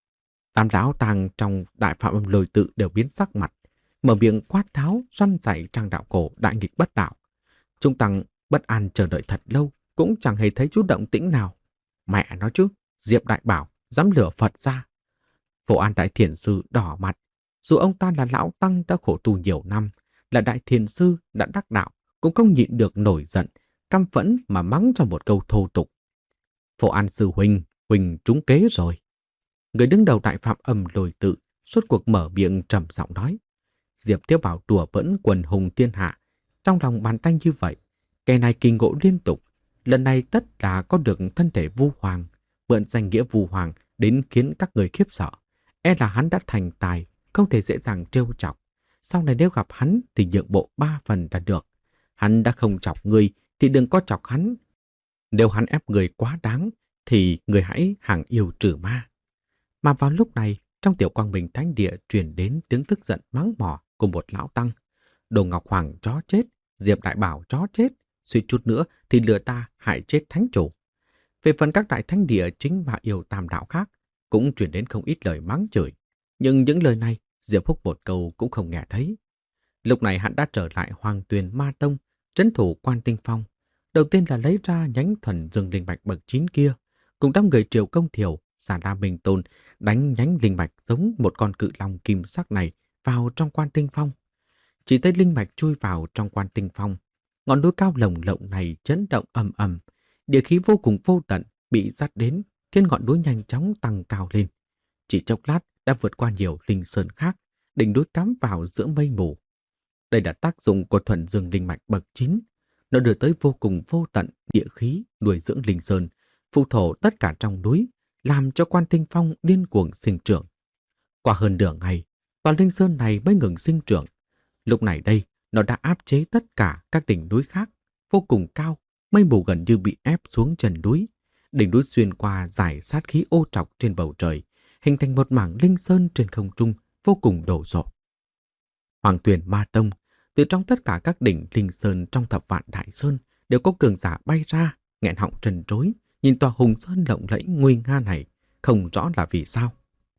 Tam lão tàng trong Đại Phạm Âm Lôi Tự đều biến sắc mặt, mở miệng quát tháo răn dạy Trang Đạo Cổ đại nghịch bất đạo. Trung tăng bất an chờ đợi thật lâu, cũng chẳng hề thấy chút động tĩnh nào. Mẹ nói chứ, Diệp Đại Bảo dám lửa Phật ra. Phổ An Đại Thiền Sư đỏ mặt. Dù ông ta là lão tăng đã khổ tu nhiều năm, là Đại Thiền Sư đã đắc đạo, cũng không nhịn được nổi giận, căm phẫn mà mắng cho một câu thô tục. Phổ An Sư huynh, huynh trúng kế rồi. Người đứng đầu Đại Phạm Âm Lôi Tự suốt cuộc mở miệng trầm giọng nói. Diệp Thiếu Bảo đùa bỡn quần hùng thiên hạ, trong lòng bàn tay như vậy, kẻ này kỳ ngộ liên tục, lần này tất là có được thân thể Vu Hoàng, mượn danh nghĩa Vu Hoàng đến khiến các người khiếp sợ. E là hắn đã thành tài, không thể dễ dàng trêu chọc. Sau này nếu gặp hắn thì nhượng bộ ba phần là được. Hắn đã không chọc người thì đừng có chọc hắn. Nếu hắn ép người quá đáng thì người hãy hàng yêu trừ ma. Mà vào lúc này, trong Tiểu Quang Minh Thánh Địa truyền đến tiếng tức giận mắng mỏ của một lão tăng. Đồ Ngọc Hoàng chó chết, Diệp Đại Bảo chó chết, suy chút nữa thì lừa ta hại chết thánh chủ. Về phần các đại thánh địa chính và yêu tam đạo khác, cũng truyền đến không ít lời mắng chửi. Nhưng những lời này, Diệp Húc một câu cũng không nghe thấy. Lúc này hắn đã trở lại Hoàng Tuyền Ma Tông, trấn thủ Quan Tinh Phong. Đầu tiên là lấy ra nhánh thuần dương linh mạch bậc chín kia, cùng đám người Triều Công Thiều, Già La Minh Tôn đánh nhánh linh mạch giống một con cự long kim sắc này vào trong quan tinh phong. Chỉ thấy linh mạch chui vào trong quan tinh phong, ngọn núi cao lồng lộng này chấn động ầm ầm, địa khí vô cùng vô tận bị dắt đến, khiến ngọn núi nhanh chóng tăng cao lên. Chỉ chốc lát đã vượt qua nhiều linh sơn khác, đỉnh núi cắm vào giữa mây mù. Đây là tác dụng của thuần dương linh mạch bậc chín. Nó đưa tới vô cùng vô tận địa khí nuôi dưỡng linh sơn, phụ thổ tất cả trong núi, làm cho quan tinh phong điên cuồng sinh trưởng. Qua hơn nửa ngày, toàn linh sơn này mới ngừng sinh trưởng. Lúc này đây, nó đã áp chế tất cả các đỉnh núi khác, vô cùng cao, mây mù gần như bị ép xuống chân núi. Đỉnh núi xuyên qua giải sát khí ô trọc trên bầu trời, hình thành một mảng linh sơn trên không trung vô cùng đồ sộ. Hoàng Tuyền Ma Tông, từ trong tất cả các đỉnh linh sơn trong thập vạn đại sơn đều có cường giả bay ra, nghẹn họng trần trối, nhìn tòa hùng sơn lộng lẫy nguy nga này, không rõ là vì sao.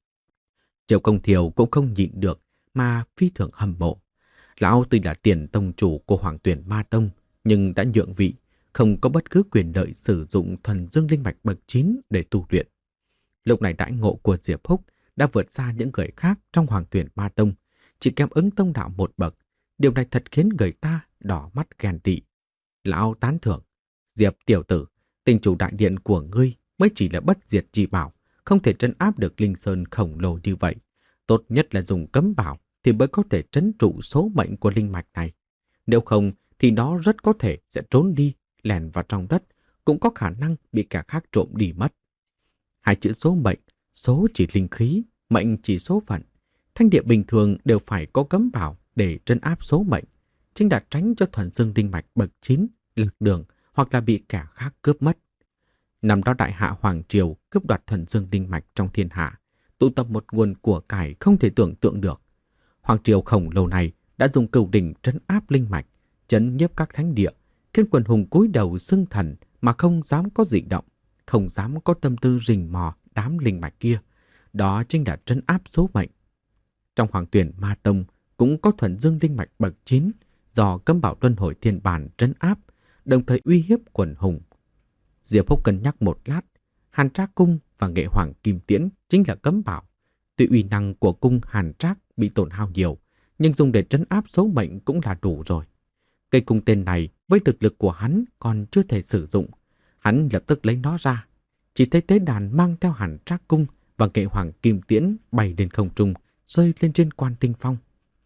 Triều Công Thiều cũng không nhịn được mà phi thường hâm mộ. Lão tuy là tiền tông chủ của Hoàng Tuyền Ma Tông, nhưng đã nhượng vị, không có bất cứ quyền lợi sử dụng thuần dương linh mạch bậc chín để tu luyện. Lúc này đãi ngộ của Diệp Húc đã vượt xa những người khác trong Hoàng Tuyền Ma Tông, chỉ kém ứng tông đạo một bậc. Điều này thật khiến người ta đỏ mắt ghen tị. Lão tán thưởng: Diệp tiểu tử, tinh chủ đại điện của ngươi mới chỉ là bất diệt chi bảo, không thể trấn áp được linh sơn khổng lồ như vậy. Tốt nhất là dùng cấm bảo thì mới có thể trấn trụ số mệnh của linh mạch này. Nếu không thì nó rất có thể sẽ trốn đi, lẻn vào trong đất, cũng có khả năng bị kẻ khác trộm đi mất. Hai chữ số mệnh, số chỉ linh khí, mệnh chỉ số phận. Thanh địa bình thường đều phải có cấm bảo để trấn áp số mệnh, chính là tránh cho thuần dương linh mạch bậc chín lạc đường hoặc là bị kẻ khác cướp mất. Năm đó đại hạ Hoàng Triều cướp đoạt thuần dương linh mạch trong thiên hạ, tụ tập một nguồn của cải không thể tưởng tượng được. Hoàng Triều khổng lồ này đã dùng cửu đỉnh trấn áp linh mạch, chấn nhiếp các thánh địa, khiến quần hùng cúi đầu xưng thần mà không dám có dị động, không dám có tâm tư rình mò đám linh mạch kia. Đó chính là trấn áp số mệnh. Trong Hoàng Tuyền Ma Tông cũng có thuần dương linh mạch bậc chín do cấm bảo luân hồi thiên bản trấn áp, đồng thời uy hiếp quần hùng. Diệp Húc cân nhắc một lát, Hàn Trác cung và Nghệ Hoàng Kim Tiễn chính là cấm bảo. Tuy uy năng của cung Hàn Trác bị tổn hao nhiều, nhưng dùng để trấn áp số mệnh cũng là đủ rồi. Cây cung tên này với thực lực của hắn còn chưa thể sử dụng. Hắn lập tức lấy nó ra. Chỉ thấy tế đàn mang theo Hàn Trác cung và Nghệ Hoàng Kim Tiễn bay lên không trung, rơi lên trên quan tinh phong.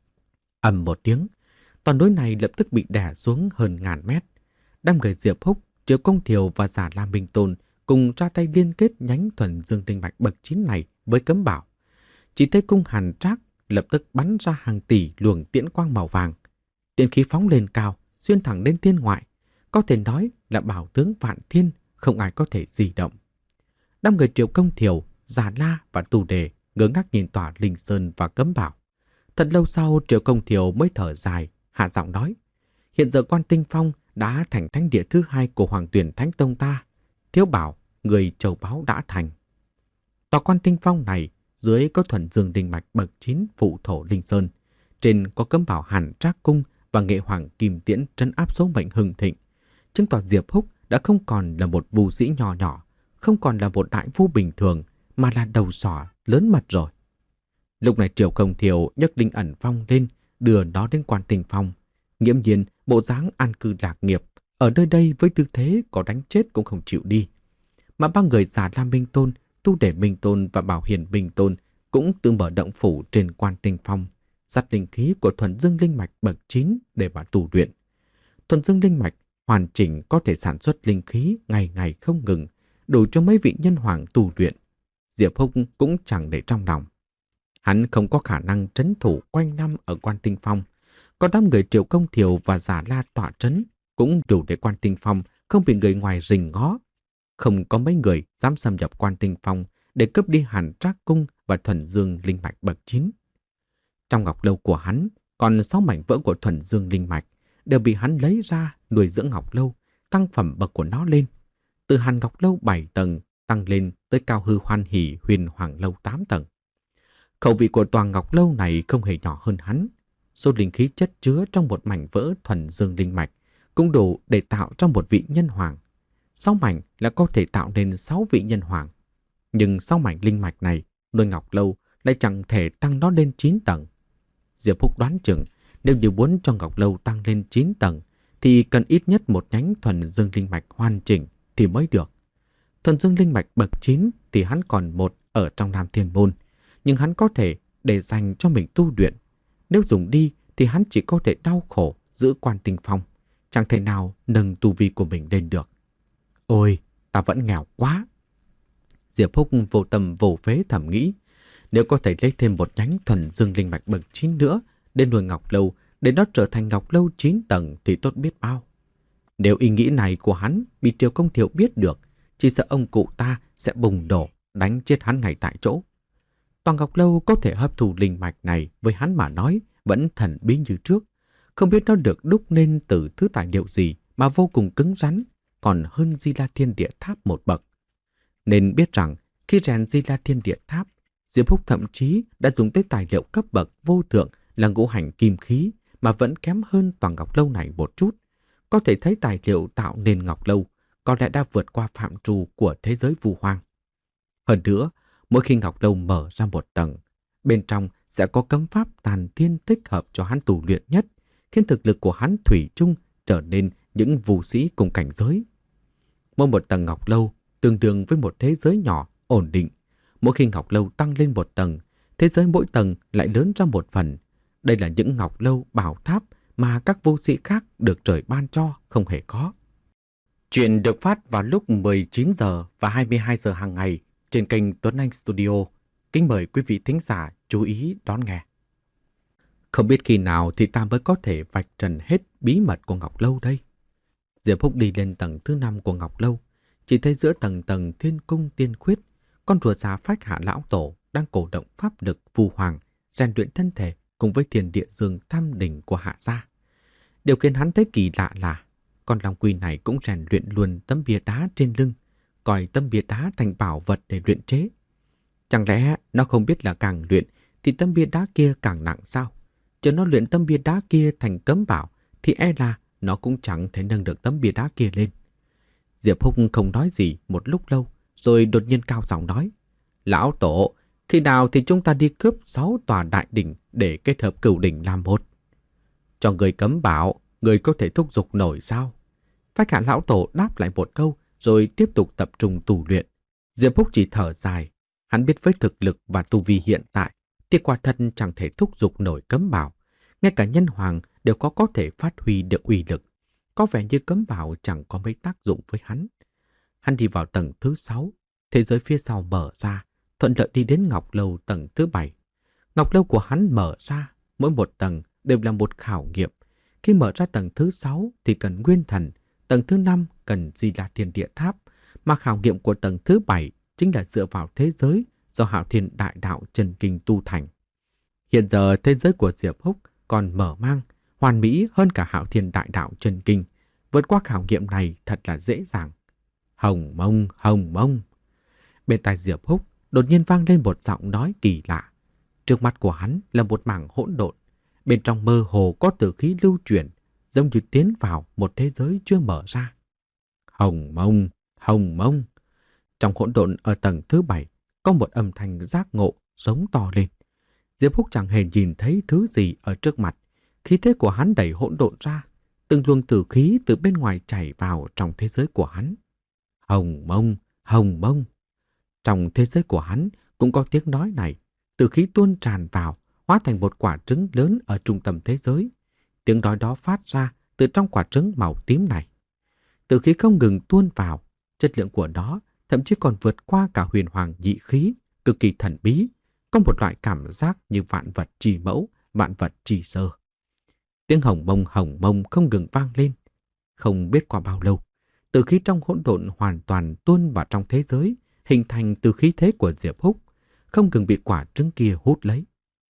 Ầm một tiếng, toàn núi này lập tức bị đè xuống hơn ngàn mét. Đám người Diệp Húc, Triều Công Thiều và Già La Minh Tôn cùng ra tay liên kết nhánh thuần dương linh mạch bậc chín này với cấm bảo. Chỉ thấy cung Hàn Trác lập tức bắn ra hàng tỷ luồng tiễn quang màu vàng. Tiễn khí phóng lên cao, xuyên thẳng đến thiên ngoại, có thể nói là bảo tướng vạn thiên, không ai có thể di động. Đám người Triều Công Thiều, Già La và Tu Đề ngớ ngác nhìn tòa linh sơn và cấm bảo. Thật lâu sau, Triệu Công Thiều mới thở dài, hạ giọng nói: hiện giờ quan tinh phong đã thành thánh địa thứ hai của Hoàng Tuyền Thánh Tông ta. Thiếu bảo, người châu báu đã thành. Tòa quan tinh phong này dưới có thuần dương linh mạch bậc chín phụ thổ linh sơn, trên có cấm bảo Hàn Trác cung và Nghệ Hoàng Kim Tiễn trấn áp số mệnh hưng thịnh, chứng tỏ Diệp Húc đã không còn là một vu sĩ nhỏ nhỏ, không còn là một đại phu bình thường, mà là đầu sỏ lớn mật rồi. Lúc này Triều Công Thiều nhấc linh ẩn phong lên, đưa nó đến quan tinh phong. Nghiễm nhiên bộ dáng an cư lạc nghiệp, ở nơi đây với tư thế có đánh chết cũng không chịu đi. Mà ba người Già La Minh Tôn, Tu Đề Minh Tôn và Bảo Hiền Minh Tôn cũng tự mở động phủ trên quan tinh phong, dắt linh khí của thuần dương linh mạch bậc chín để mà tu luyện. Thuần dương linh mạch hoàn chỉnh có thể sản xuất linh khí ngày ngày không ngừng, đủ cho mấy vị nhân hoàng tu luyện. Diệp Húc cũng chẳng để trong lòng. Hắn không có khả năng trấn thủ quanh năm ở quan tinh phong, có đám người Triệu Công Thiều và Già La tọa trấn cũng đủ để quan tinh phong không bị người ngoài rình ngó. Không có mấy người dám xâm nhập quan tinh phong để cướp đi Hàn Trác cung và thuần dương linh mạch bậc chín. Trong ngọc lâu của hắn còn sáu mảnh vỡ của thuần dương linh mạch đều bị hắn lấy ra nuôi dưỡng ngọc lâu, tăng phẩm bậc của nó lên. Từ Hàn Ngọc lâu bảy tầng tăng lên tới Cao Hư Hoan Hỷ Huyền Hoàng lâu tám tầng. Khẩu vị của tòa ngọc lâu này không hề nhỏ hơn hắn. Số linh khí chất chứa trong một mảnh vỡ thuần dương linh mạch cũng đủ để tạo ra một vị nhân hoàng. Sáu mảnh là có thể tạo nên sáu vị nhân hoàng. Nhưng sáu mảnh linh mạch này, nuôi ngọc lâu lại chẳng thể tăng nó lên chín tầng. Diệp Phúc đoán chừng nếu như muốn cho ngọc lâu tăng lên chín tầng thì cần ít nhất một nhánh thuần dương linh mạch hoàn chỉnh thì mới được. Thuần dương linh mạch bậc chín thì hắn còn một ở trong Nam Thiên Môn, nhưng hắn có thể để dành cho mình tu luyện. Nếu dùng đi thì hắn chỉ có thể đau khổ giữ Quan Tinh Phong, chẳng thể nào nâng tu vi của mình lên được. Ôi, ta vẫn nghèo quá. Diệp Phúc vô tâm vô phế thầm nghĩ, nếu có thể lấy thêm một nhánh thuần dương linh mạch bậc chín nữa để nuôi ngọc lâu, để nó trở thành ngọc lâu chín tầng thì tốt biết bao. Nếu ý nghĩ này của hắn bị Triều Công Thiệu biết được, chỉ sợ ông cụ ta sẽ bùng nổ, đánh chết hắn ngay tại chỗ. Toàn ngọc lâu có thể hấp thụ linh mạch này với hắn mà nói vẫn thần bí như trước. Không biết nó được đúc nên từ thứ tài liệu gì mà vô cùng cứng rắn, còn hơn Di La Thiên Địa Tháp một bậc. Nên biết rằng khi rèn Di La Thiên Địa Tháp, Diệp Phúc thậm chí đã dùng tới tài liệu cấp bậc vô thượng là ngũ hành kim khí mà vẫn kém hơn toàn ngọc lâu này một chút. Có thể thấy tài liệu tạo nên ngọc lâu có lẽ đã vượt qua phạm trù của thế giới vu hoang. Hơn nữa, mỗi khi ngọc lâu mở ra một tầng, bên trong sẽ có cấm pháp tàn thiên thích hợp cho hắn tu luyện nhất, khiến thực lực của hắn thủy chung trở nên những vũ sĩ cùng cảnh giới. Mỗi một tầng ngọc lâu tương đương với một thế giới nhỏ, ổn định. Mỗi khi ngọc lâu tăng lên một tầng, thế giới mỗi tầng lại lớn ra một phần. Đây là những ngọc lâu bảo tháp mà các vũ sĩ khác được trời ban cho không hề có. Chuyện được phát vào lúc mười chín giờ và hai mươi hai giờ hàng ngày trên kênh Tuấn Anh Studio. Kính mời quý vị thính giả chú ý đón nghe. Không biết khi nào thì ta mới có thể vạch trần hết bí mật của ngọc lâu đây. Diệp Phúc đi lên tầng thứ năm của ngọc lâu, chỉ thấy giữa tầng tầng thiên cung tiên khuyết, con rùa già Phách Hạ lão tổ đang cổ động pháp lực phù hoàng, rèn luyện thân thể cùng với thiên địa dương tam đỉnh của Hạ gia. Điều khiến hắn thấy kỳ lạ là con long quy này cũng rèn luyện luôn tấm bia đá trên lưng, coi tấm bia đá thành bảo vật để luyện chế. Chẳng lẽ nó không biết là càng luyện thì tấm bia đá kia càng nặng sao? Chờ nó luyện tấm bia đá kia thành cấm bảo thì e là nó cũng chẳng thể nâng được tấm bia đá kia lên. Diệp Phúc không nói gì một lúc lâu, rồi đột nhiên cao giọng nói: Lão tổ, khi nào thì chúng ta đi cướp sáu tòa đại đỉnh để kết hợp cửu đỉnh làm một? Cho người cấm bảo, người có thể thúc giục nổi sao? Phách Hạ lão tổ đáp lại một câu, rồi tiếp tục tập trung tu luyện. Diệp Phúc chỉ thở dài, hắn biết với thực lực và tu vi hiện tại thì quả thật chẳng thể thúc giục nổi cấm bảo. Ngay cả nhân hoàng đều có có thể phát huy được uy lực. Có vẻ như cấm bảo chẳng có mấy tác dụng với hắn. Hắn đi vào tầng thứ sáu, thế giới phía sau mở ra, thuận lợi đi đến ngọc lâu tầng thứ bảy. Ngọc lâu của hắn mở ra, mỗi một tầng đều là một khảo nghiệm. Khi mở ra tầng thứ sáu thì cần nguyên thần, tầng thứ năm cần Di La Thiên Địa Tháp, mà khảo nghiệm của tầng thứ bảy chính là dựa vào thế giới do Hạo Thiên Đại Đạo Chân Kinh tu thành. Hiện giờ thế giới của Diệp Phúc còn mở mang, hoàn mỹ hơn cả Hạo Thiên Đại Đạo Chân Kinh. Vượt qua khảo nghiệm này thật là dễ dàng. Hồng mông, hồng mông. Bên tai Diệp Phúc đột nhiên vang lên một giọng nói kỳ lạ. Trước mắt của hắn là một mảng hỗn độn. Bên trong mơ hồ có tử khí lưu chuyển, giống như tiến vào một thế giới chưa mở ra. Hồng mông, hồng mông. Trong hỗn độn ở tầng thứ bảy có một âm thanh giác ngộ giống to lên. Diệp Phúc chẳng hề nhìn thấy thứ gì ở trước mặt. Khí thế của hắn đẩy hỗn độn ra, từng luồng tử khí từ bên ngoài chảy vào trong thế giới của hắn. Hồng mông, hồng mông. Trong thế giới của hắn cũng có tiếng nói này, tử khí tuôn tràn vào, hóa thành một quả trứng lớn ở trung tâm thế giới. Tiếng nói đó phát ra từ trong quả trứng màu tím này. Tử khí không ngừng tuôn vào, chất lượng của nó thậm chí còn vượt qua cả huyền hoàng nhị khí, cực kỳ thần bí, có một loại cảm giác như vạn vật trì mẫu, vạn vật trì sơ. Tiếng hồng mông hồng mông không ngừng vang lên. Không biết qua bao lâu, tử khí trong hỗn độn hoàn toàn tuôn vào trong thế giới, hình thành từ khí thế của Diệp Phúc, không ngừng bị quả trứng kia hút lấy.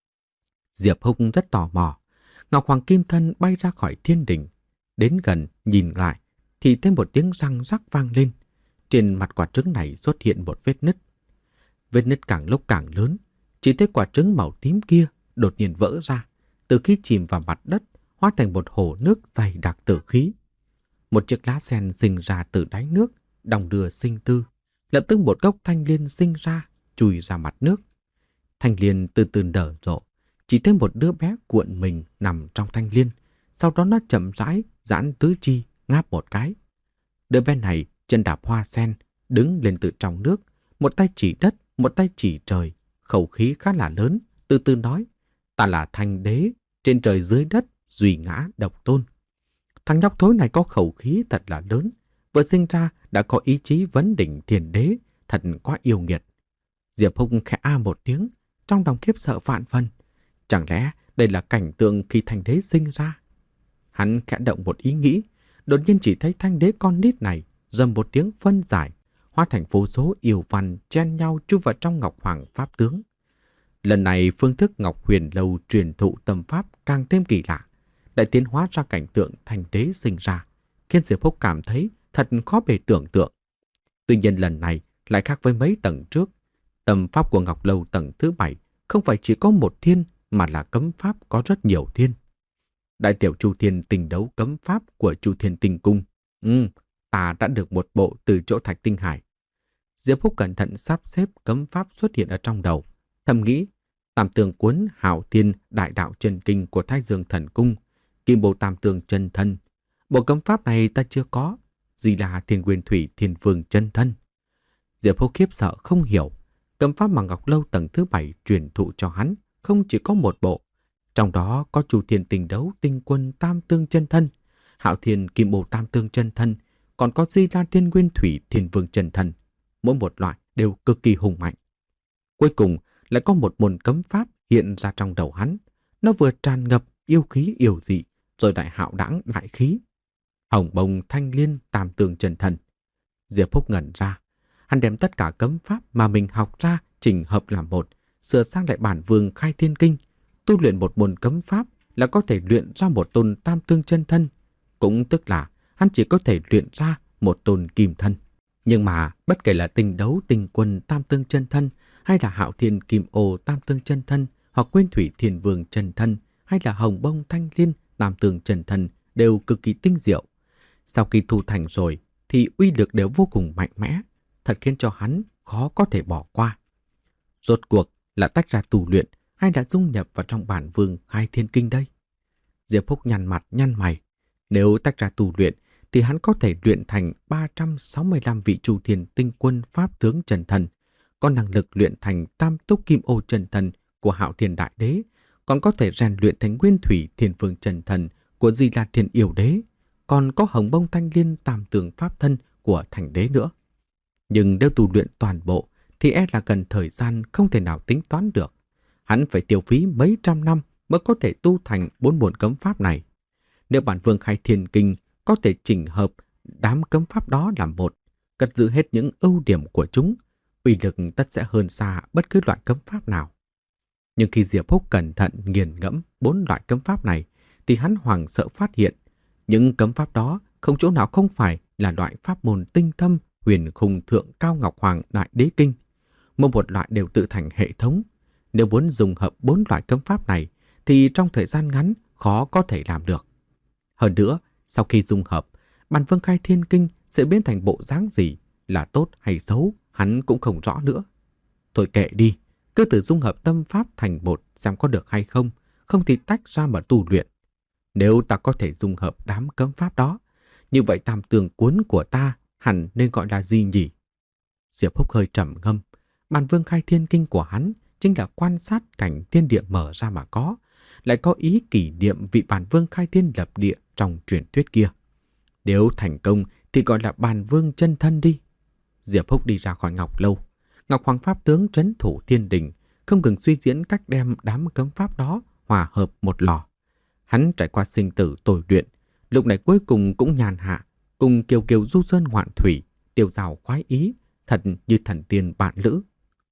Diệp Phúc rất tò mò. Ngọc Hoàng Kim Thân bay ra khỏi thiên đỉnh, đến gần nhìn lại thì thêm một tiếng răng rắc vang lên. Trên mặt quả trứng này xuất hiện một vết nứt. Vết nứt càng lúc càng lớn, chỉ thấy quả trứng màu tím kia đột nhiên vỡ ra, từ khi chìm vào mặt đất, hóa thành một hồ nước dày đặc tử khí. một chiếc lá sen sinh ra từ đáy nước, đong đưa sinh tư. Lập tức một gốc thanh liên sinh ra, chui ra mặt nước. Thanh liên từ từ nở rộ, chỉ thấy một đứa bé cuộn mình nằm trong thanh liên. Sau đó nó chậm rãi, giãn tứ chi, ngáp một cái. Đứa bé này chân đạp hoa sen, đứng lên từ trong nước, một tay chỉ đất, một tay chỉ trời, khẩu khí khá là lớn, từ từ nói: ta là Thanh Đế, trên trời dưới đất, duy ngã độc tôn. Thằng nhóc thối này có khẩu khí thật là lớn, vừa sinh ra đã có ý chí vấn đỉnh thiền đế, thật quá yêu nghiệt. Diệp Húc khẽ a một tiếng, trong lòng khiếp sợ vạn phần. Chẳng lẽ đây là cảnh tượng khi Thanh Đế sinh ra? Hắn khẽ động một ý nghĩ, đột nhiên chỉ thấy Thanh Đế con nít này rầm một tiếng phân giải, hóa thành vô số yêu văn chen nhau chui vào trong Ngọc Hoàng Pháp tướng. Lần này phương thức Ngọc Huyền Lâu truyền thụ tâm pháp càng thêm kỳ lạ, đại tiến hóa ra cảnh tượng Thanh Đế sinh ra, khiến Diệp Húc cảm thấy thật khó bề tưởng tượng. Tuy nhiên lần này lại khác với mấy tầng trước. Tâm pháp của Ngọc Lâu tầng thứ bảy không phải chỉ có một thiên, mà là cấm pháp có rất nhiều thiên. Đại tiểu Chu Thiên Tinh Đấu cấm pháp của Chu Thiên Tinh Cung. Ừ, ta đã được một bộ từ chỗ Thạch Tinh Hải. Diệp Húc cẩn thận sắp xếp cấm pháp xuất hiện ở trong đầu, thầm nghĩ: Tam Tường Cuốn Hạo Thiên Đại Đạo Chân Kinh của Thái Dương Thần Cung, Kim Bồ Tam Tường Chân Thân. Bộ cấm pháp này ta chưa có. Gì là Thiên Nguyên Thủy Thiên Vương Chân Thân? Diệp Húc khiếp sợ không hiểu. Cấm pháp mà Ngọc Lâu tầng thứ bảy truyền thụ cho hắn không chỉ có một bộ, trong đó có Chu Thiên Tinh Đấu Tinh Quân Tam Tương Chân Thân, Hạo Thiên Kim Bồ Tam Tương Chân Thân, còn có Di La Thiên Nguyên Thủy Thiên Vương Chân Thân. Mỗi một loại đều cực kỳ hùng mạnh. Cuối cùng lại có một môn cấm pháp hiện ra trong đầu hắn. Nó vừa tràn ngập yêu khí yêu dị, rồi lại hạo đãng đại khí. Hồng Bông Thanh Liên Tam Tương Chân Thân. Diệp Húc ngẩn ra. Hắn đem tất cả cấm pháp mà mình học ra chỉnh hợp làm một, sửa sang lại bản Vương Khai Thiên Kinh. Tu luyện một môn cấm pháp là có thể luyện ra một tôn Tam Tương Chân Thân. Cũng tức là hắn chỉ có thể luyện ra một tôn Kim Thân. Nhưng mà bất kể là Tinh Đấu Tinh Quân Tam Tương Chân Thân, hay là Hạo Thiên Kim Ô Tam Tương Chân Thân, hoặc Nguyên Thủy Thiên Vương Chân Thân, hay là Hồng Bông Thanh Liên Tam Tương Chân Thân, đều cực kỳ tinh diệu. Sau khi thu thành rồi thì uy lực đều vô cùng mạnh mẽ, thật khiến cho hắn khó có thể bỏ qua. Rốt cuộc là tách ra tu luyện hay đã dung nhập vào trong bản Vương Khai Thiên Kinh đây? Diệp Húc nhăn mặt nhăn mày. Nếu tách ra tu luyện thì hắn có thể luyện thành ba trăm sáu mươi lăm vị Chu Thiên Tinh Quân Pháp Tướng Chân Thân, có năng lực luyện thành Tam Túc Kim Ô Chân Thân của Hạo Thiên Đại Đế, còn có thể rèn luyện thành Nguyên Thủy Thiên Vương Chân Thân của Di La Thiên Yêu Đế, còn có Hồng Bông Thanh Liên Tam Tường Pháp Thân của Thành Đế nữa. Nhưng nếu tu luyện toàn bộ thì e là cần thời gian không thể nào tính toán được. Hắn phải tiêu phí mấy trăm năm mới có thể tu thành bốn môn cấm pháp này. Nếu bản Vương Khai Thiên Kinh có thể chỉnh hợp đám cấm pháp đó làm một, cất giữ hết những ưu điểm của chúng, uy lực tất sẽ hơn xa bất cứ loại cấm pháp nào. Nhưng khi Diệp Húc cẩn thận nghiền ngẫm bốn loại cấm pháp này, thì hắn hoảng sợ phát hiện những cấm pháp đó không chỗ nào không phải là loại pháp môn tinh thâm huyền khung thượng cao Ngọc Hoàng Đại Đế Kinh. Mỗi một loại đều tự thành hệ thống. Nếu muốn dùng hợp bốn loại cấm pháp này thì trong thời gian ngắn khó có thể làm được. Hơn nữa, sau khi dung hợp, bản Vương Khai Thiên Kinh sẽ biến thành bộ dáng gì, là tốt hay xấu, hắn cũng không rõ nữa. Thôi kệ đi, cứ tự dung hợp tâm pháp thành một xem có được hay không, không thì tách ra mà tu luyện. Nếu ta có thể dung hợp đám cấm pháp đó, như vậy Tam Tường Cuốn của ta hẳn nên gọi là gì nhỉ? Diệp Húc hơi trầm ngâm. Bản Vương Khai Thiên Kinh của hắn chính là quan sát cảnh thiên địa mở ra mà có, lại có ý kỷ niệm vị bản Vương Khai Thiên lập địa trong truyền thuyết kia. Nếu thành công thì gọi là bản Vương Chân Thân đi. Diệp Húc đi ra khỏi Ngọc Lâu. Ngọc Hoàng Pháp Tướng trấn thủ thiên đình, không ngừng suy diễn cách đem đám cấm pháp đó hòa hợp một lò. Hắn trải qua sinh tử tồi luyện, lúc này cuối cùng cũng nhàn hạ, cùng kiều kiều du sơn ngoạn thủy, tiêu dào khoái ý, thật như thần tiên bạn lữ.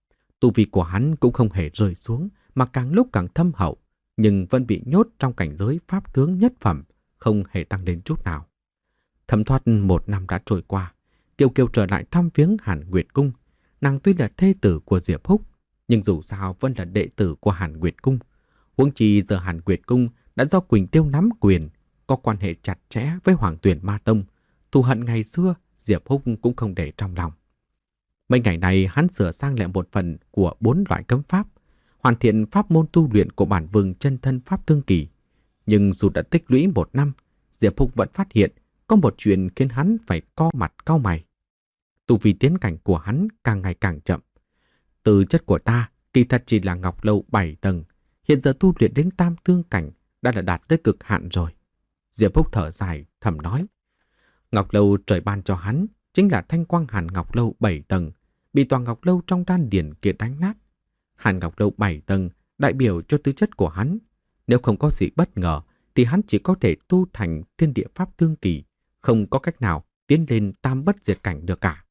Tu vi của hắn cũng không hề rơi xuống, mà càng lúc càng thâm hậu, nhưng vẫn bị nhốt trong cảnh giới pháp tướng nhất phẩm, không hề tăng lên chút nào. Thấm thoát một năm đã trôi qua, Kiều Kiều trở lại thăm viếng Hàn Nguyệt Cung. Nàng tuy là thê tử của Diệp Húc, nhưng dù sao vẫn là đệ tử của Hàn Nguyệt Cung. Huống chi giờ Hàn Nguyệt Cung đã do Quỳnh Tiêu nắm quyền, có quan hệ chặt chẽ với Hoàng Tuyển Ma Tông, thù hận ngày xưa Diệp Húc cũng không để trong lòng. Mấy ngày này hắn sửa sang lại một phần của bốn loại cấm pháp, hoàn thiện pháp môn tu luyện của bản vương chân thân pháp tương kỳ. Nhưng dù đã tích lũy một năm, Diệp Húc vẫn phát hiện có một chuyện khiến hắn phải co mặt cau mày. Tu vi tiến cảnh của hắn càng ngày càng chậm. Tư chất của ta kỳ thật chỉ là ngọc lâu bảy tầng, hiện giờ tu luyện đến tam tương cảnh đã là đạt tới cực hạn rồi. Diệp Húc thở dài thầm nói, ngọc lâu trời ban cho hắn chính là thanh quang hàn ngọc lâu bảy tầng, bị toàn ngọc lâu trong đan điển kia đánh nát. Hàn ngọc lâu bảy tầng đại biểu cho tư chất của hắn, nếu không có gì bất ngờ thì hắn chỉ có thể tu thành thiên địa pháp tương kỳ, không có cách nào tiến lên tam bất diệt cảnh được cả.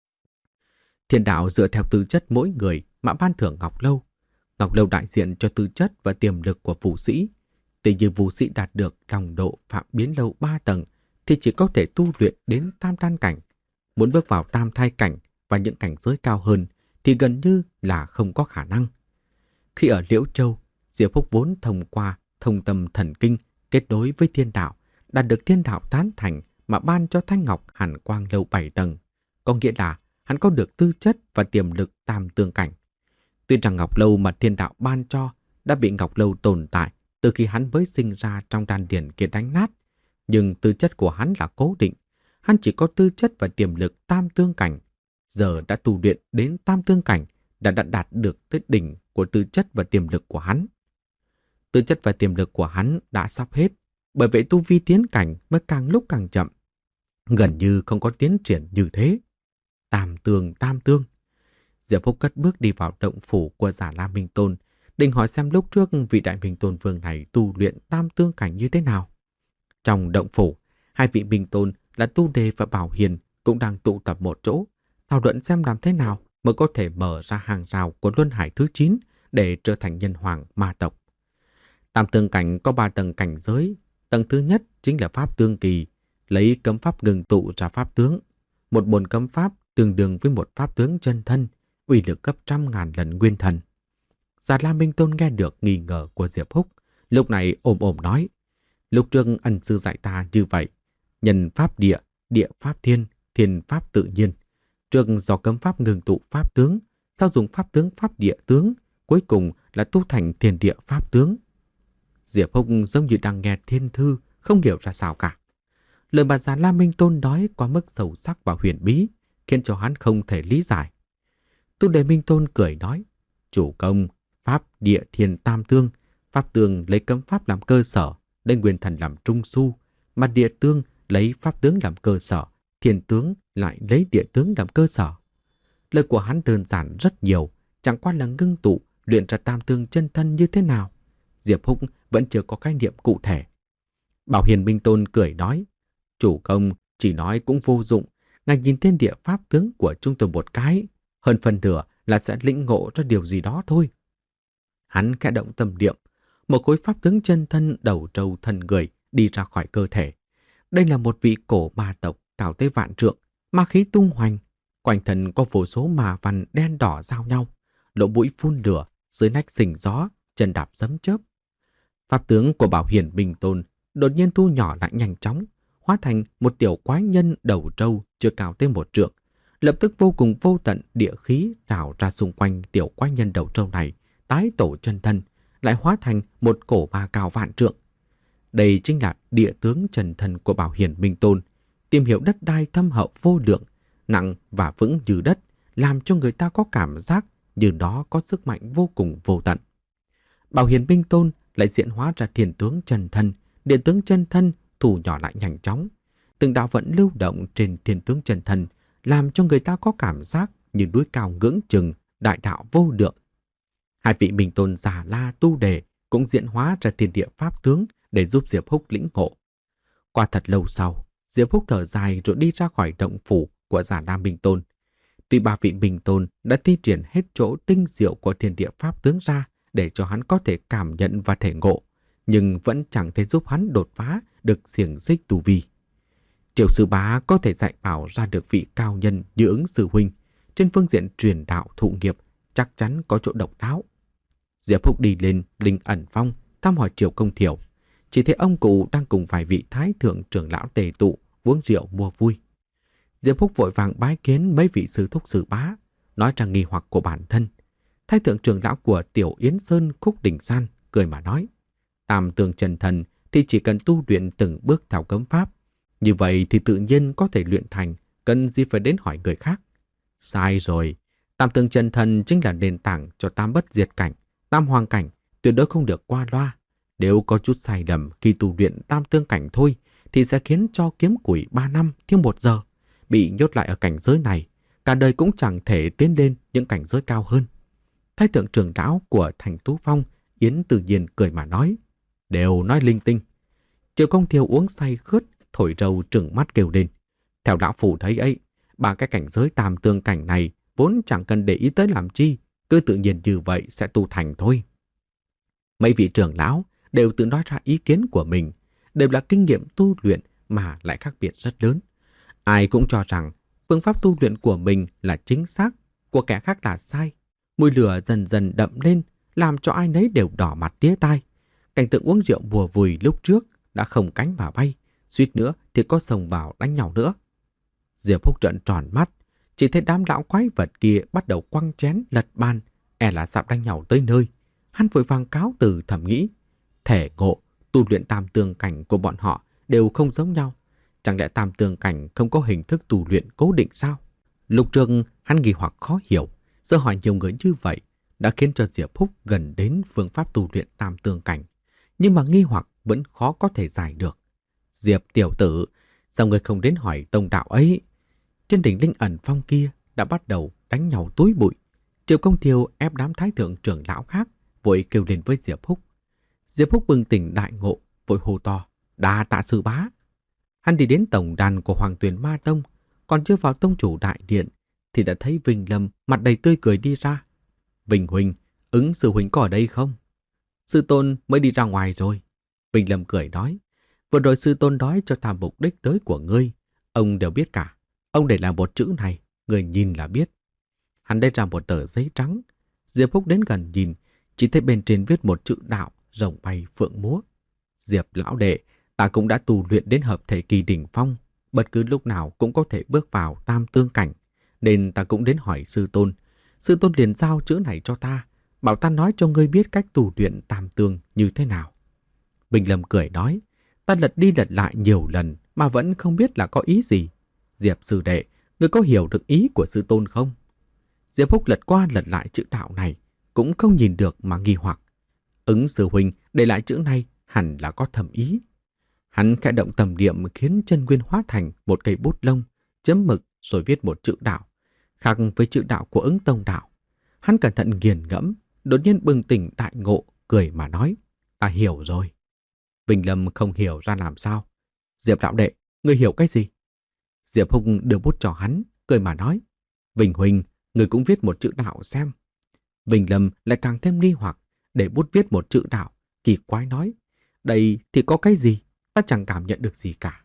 Thiên đạo dựa theo tư chất mỗi người mà ban thưởng ngọc lâu. Ngọc lâu đại diện cho tư chất và tiềm lực của vũ sĩ. Tuy như vũ sĩ đạt được lòng độ phạm biến lâu ba tầng thì chỉ có thể tu luyện đến tam đan cảnh. Muốn bước vào tam thai cảnh và những cảnh giới cao hơn thì gần như là không có khả năng. Khi ở Liễu Châu, Diệp Húc vốn thông qua thông tâm thần kinh kết nối với thiên đạo, đạt được thiên đạo tán thành mà ban cho thanh ngọc hàn quang lâu bảy tầng. Có nghĩa là hắn có được tư chất và tiềm lực tam tương cảnh. Tuy rằng ngọc lâu mà thiên đạo ban cho đã bị ngọc lâu tồn tại từ khi hắn mới sinh ra trong đan điển kia đánh nát, nhưng tư chất của hắn là cố định. Hắn chỉ có tư chất và tiềm lực tam tương cảnh. Giờ đã tu luyện đến tam tương cảnh, đã, đã đạt được tới đỉnh của tư chất và tiềm lực của hắn. Tư chất và tiềm lực của hắn đã sắp hết, bởi vậy tu vi tiến cảnh mới càng lúc càng chậm, gần như không có tiến triển như thế. Tam tương, tam tương. Diệp Húc cất bước đi vào động phủ của Già La Minh Tôn, định hỏi xem lúc trước vị Đại Minh Tôn vương này tu luyện tam tương cảnh như thế nào. Trong động phủ, hai vị Minh Tôn là Tu Đề và Bảo Hiền cũng đang tụ tập một chỗ, thảo luận xem làm thế nào mới có thể mở ra hàng rào của Luân Hải thứ chín để trở thành nhân hoàng ma tộc. Tam tương cảnh có ba tầng cảnh giới. Tầng thứ nhất chính là pháp tương kỳ, lấy cấm pháp ngừng tụ ra pháp tướng. Một môn cấm pháp tương đương với một pháp tướng chân thân, uy lực gấp trăm ngàn lần nguyên thần. Già La Minh Tôn nghe được nghi ngờ của Diệp Húc, lúc này ôm ôm nói, lúc trước ân sư dạy ta như vậy, nhân pháp địa, địa pháp thiên, thiên pháp tự nhiên. Trước do cấm pháp ngừng tụ pháp tướng, sau dùng pháp tướng pháp địa tướng, cuối cùng là tu thành thiên địa pháp tướng. Diệp Húc giống như đang nghe thiên thư, không hiểu ra sao cả. Lời mà Già La Minh Tôn nói quá mức sâu sắc và huyền bí, khiến cho hắn không thể lý giải. Tu Đề Minh Tôn cười nói, chủ công, pháp địa thiên tam tương, pháp tương lấy cấm pháp làm cơ sở, lấy nguyên thần làm trung su, mà địa tương lấy pháp tướng làm cơ sở, thiên tướng lại lấy địa tướng làm cơ sở. Lời của hắn đơn giản rất nhiều, chẳng qua là ngưng tụ, luyện ra tam tương chân thân như thế nào. Diệp Húc vẫn chưa có khái niệm cụ thể. Bảo Hiền Minh Tôn cười nói, chủ công chỉ nói cũng vô dụng, ngài nhìn thiên địa pháp tướng của chúng tôi một cái, hơn phần nửa là sẽ lĩnh ngộ ra điều gì đó thôi. Hắn khẽ động tâm niệm, một khối pháp tướng chân thân đầu trâu thân người đi ra khỏi cơ thể. Đây là một vị cổ ma tộc cao tới vạn trượng, ma khí tung hoành, quanh thân có vô số ma văn đen đỏ giao nhau, lỗ mũi phun lửa, dưới nách xình gió, chân đạp giấm chớp. Pháp tướng của Bảo Hiền Minh Tôn đột nhiên thu nhỏ lại nhanh chóng, hóa thành một tiểu quái nhân đầu trâu chưa cao tới một trượng. Lập tức vô cùng vô tận địa khí trào ra xung quanh tiểu quái nhân đầu trâu này, tái tổ chân thân, lại hóa thành một cổ ma cao vạn trượng. Đây chính là địa tướng chân thân của Bảo Hiền Minh Tôn, tìm hiểu đất đai thâm hậu vô lượng, nặng và vững như đất, làm cho người ta có cảm giác như đó có sức mạnh vô cùng vô tận. Bảo Hiền Minh Tôn lại diễn hóa ra thiên tướng chân thân, địa tướng chân thân thu nhỏ lại nhanh chóng. Từng đạo vận lưu động trên thiên tướng chân thân, làm cho người ta có cảm giác như núi cao ngưỡng chừng, đại đạo vô lượng. Hai vị Minh Tôn Già La Tu Đề cũng diễn hóa ra thiên địa pháp tướng để giúp Diệp Húc lĩnh ngộ. Qua thật lâu sau, Diệp Húc thở dài rồi đi ra khỏi động phủ của Già La Minh Tôn. Tuy ba vị Minh Tôn đã thi triển hết chỗ tinh diệu của thiên địa pháp tướng ra để cho hắn có thể cảm nhận và thể ngộ, nhưng vẫn chẳng thể giúp hắn đột phá được xiềng xích tu vi. Triệu sư bá có thể dạy bảo ra được vị cao nhân như ứng sư huynh, trên phương diện truyền đạo thụ nghiệp chắc chắn có chỗ độc đáo. Diệp Húc đi lên Linh Ẩn Phong thăm hỏi Triệu Công Thiểu, chỉ thấy ông cụ đang cùng vài vị thái thượng trưởng lão tề tụ uống rượu mua vui. Diệp Húc vội vàng bái kiến mấy vị sư thúc sư bá, nói ra nghi hoặc của bản thân. Thái thượng trưởng lão của Tiểu Yến Sơn Khúc Đình San cười mà nói, tam tương chân thần thì chỉ cần tu luyện từng bước theo cấm pháp, như vậy thì tự nhiên có thể luyện thành, cần gì phải đến hỏi người khác. Sai rồi, tam tương chân thần chính là nền tảng cho tam bất diệt cảnh, tam hoàng cảnh, tuyệt đối không được qua loa. Nếu có chút sai lầm khi tu luyện tam tương cảnh thôi, thì sẽ khiến cho kiếm củi ba năm thiếu một giờ, bị nhốt lại ở cảnh giới này, cả đời cũng chẳng thể tiến lên những cảnh giới cao hơn. Thái thượng trưởng lão của Thành Tú Phong, Yến tự nhiên cười mà nói, đều nói linh tinh. Triệu Công Thiêu uống say khướt, thổi râu trừng mắt kêu lên. Theo lão phủ thấy ấy, ba cái cảnh giới tam tương cảnh này vốn chẳng cần để ý tới làm chi, cứ tự nhiên như vậy sẽ tu thành thôi. Mấy vị trưởng lão đều tự nói ra ý kiến của mình, đều là kinh nghiệm tu luyện mà lại khác biệt rất lớn. Ai cũng cho rằng phương pháp tu luyện của mình là chính xác, của kẻ khác là sai. Mùi lửa dần dần đậm lên, làm cho ai nấy đều đỏ mặt tía tai. Cảnh tượng uống rượu bùa vùi lúc trước đã không cánh mà bay, suýt nữa thì có xông vào đánh nhau nữa. Diệp Húc trợn tròn mắt, chỉ thấy đám lão quái vật kia bắt đầu quăng chén lật bàn, e là sắp đánh nhau tới nơi. Hắn vội vàng cáo từ thầm nghĩ, thể ngộ, tu luyện tam tương cảnh của bọn họ đều không giống nhau. Chẳng lẽ tam tương cảnh không có hình thức tu luyện cố định sao? Lúc trước hắn nghi hoặc khó hiểu, giờ hỏi nhiều người như vậy đã khiến cho Diệp Húc gần đến phương pháp tu luyện tam tương cảnh. Nhưng mà nghi hoặc vẫn khó có thể giải được. Diệp tiểu tử, sao người không đến hỏi tông đạo ấy? Trên đỉnh Linh Ẩn Phong kia đã bắt đầu đánh nhau túi bụi. Triệu Công Thiêu ép đám thái thượng trưởng lão khác vội kêu lên với Diệp Húc. Diệp Húc bừng tỉnh đại ngộ, vội hô to, đa tạ sư bá. Hắn đi đến tổng đàn của Hoàng Tuyền Ma Tông, còn chưa vào tông chủ đại điện thì đã thấy Vinh Lâm mặt đầy tươi cười đi ra. Vinh huynh, ứng sư huynh có ở đây không? Sư tôn mới đi ra ngoài rồi. Vinh Lâm cười nói, vừa rồi sư tôn nói cho ta mục đích tới của ngươi, ông đều biết cả. Ông để làm một chữ này, người nhìn là biết. Hắn lấy ra một tờ giấy trắng. Diệp Húc đến gần nhìn, chỉ thấy bên trên viết một chữ đạo, rồng bay phượng múa. Diệp lão đệ, ta cũng đã tu luyện đến hợp thể kỳ đỉnh phong, bất cứ lúc nào cũng có thể bước vào tam tương cảnh, nên ta cũng đến hỏi sư tôn. Sư tôn liền giao chữ này cho ta, bảo ta nói cho ngươi biết cách tu luyện tam tương như thế nào. Bình Lâm cười nói, ta lật đi lật lại nhiều lần mà vẫn không biết là có ý gì. Diệp sư đệ, ngươi có hiểu được ý của sư tôn không? Diệp Húc lật qua lật lại chữ đạo này, cũng không nhìn được mà nghi hoặc. Ứng sư huynh để lại chữ này hẳn là có thầm ý. Hắn khẽ động tầm niệm khiến chân nguyên hóa thành một cây bút lông, chấm mực rồi viết một chữ đạo, khác với chữ đạo của Ứng tông đạo. Hắn cẩn thận nghiền ngẫm, đột nhiên bừng tỉnh đại ngộ, cười mà nói, ta hiểu rồi. Vinh Lâm không hiểu ra làm sao. Diệp đạo đệ, ngươi hiểu cái gì? Diệp Húc đưa bút cho hắn, cười mà nói, Vinh huynh, ngươi cũng viết một chữ đạo xem. Vinh Lâm lại càng thêm nghi hoặc, để bút viết một chữ đạo, kỳ quái nói, đây thì có cái gì? Ta chẳng cảm nhận được gì cả.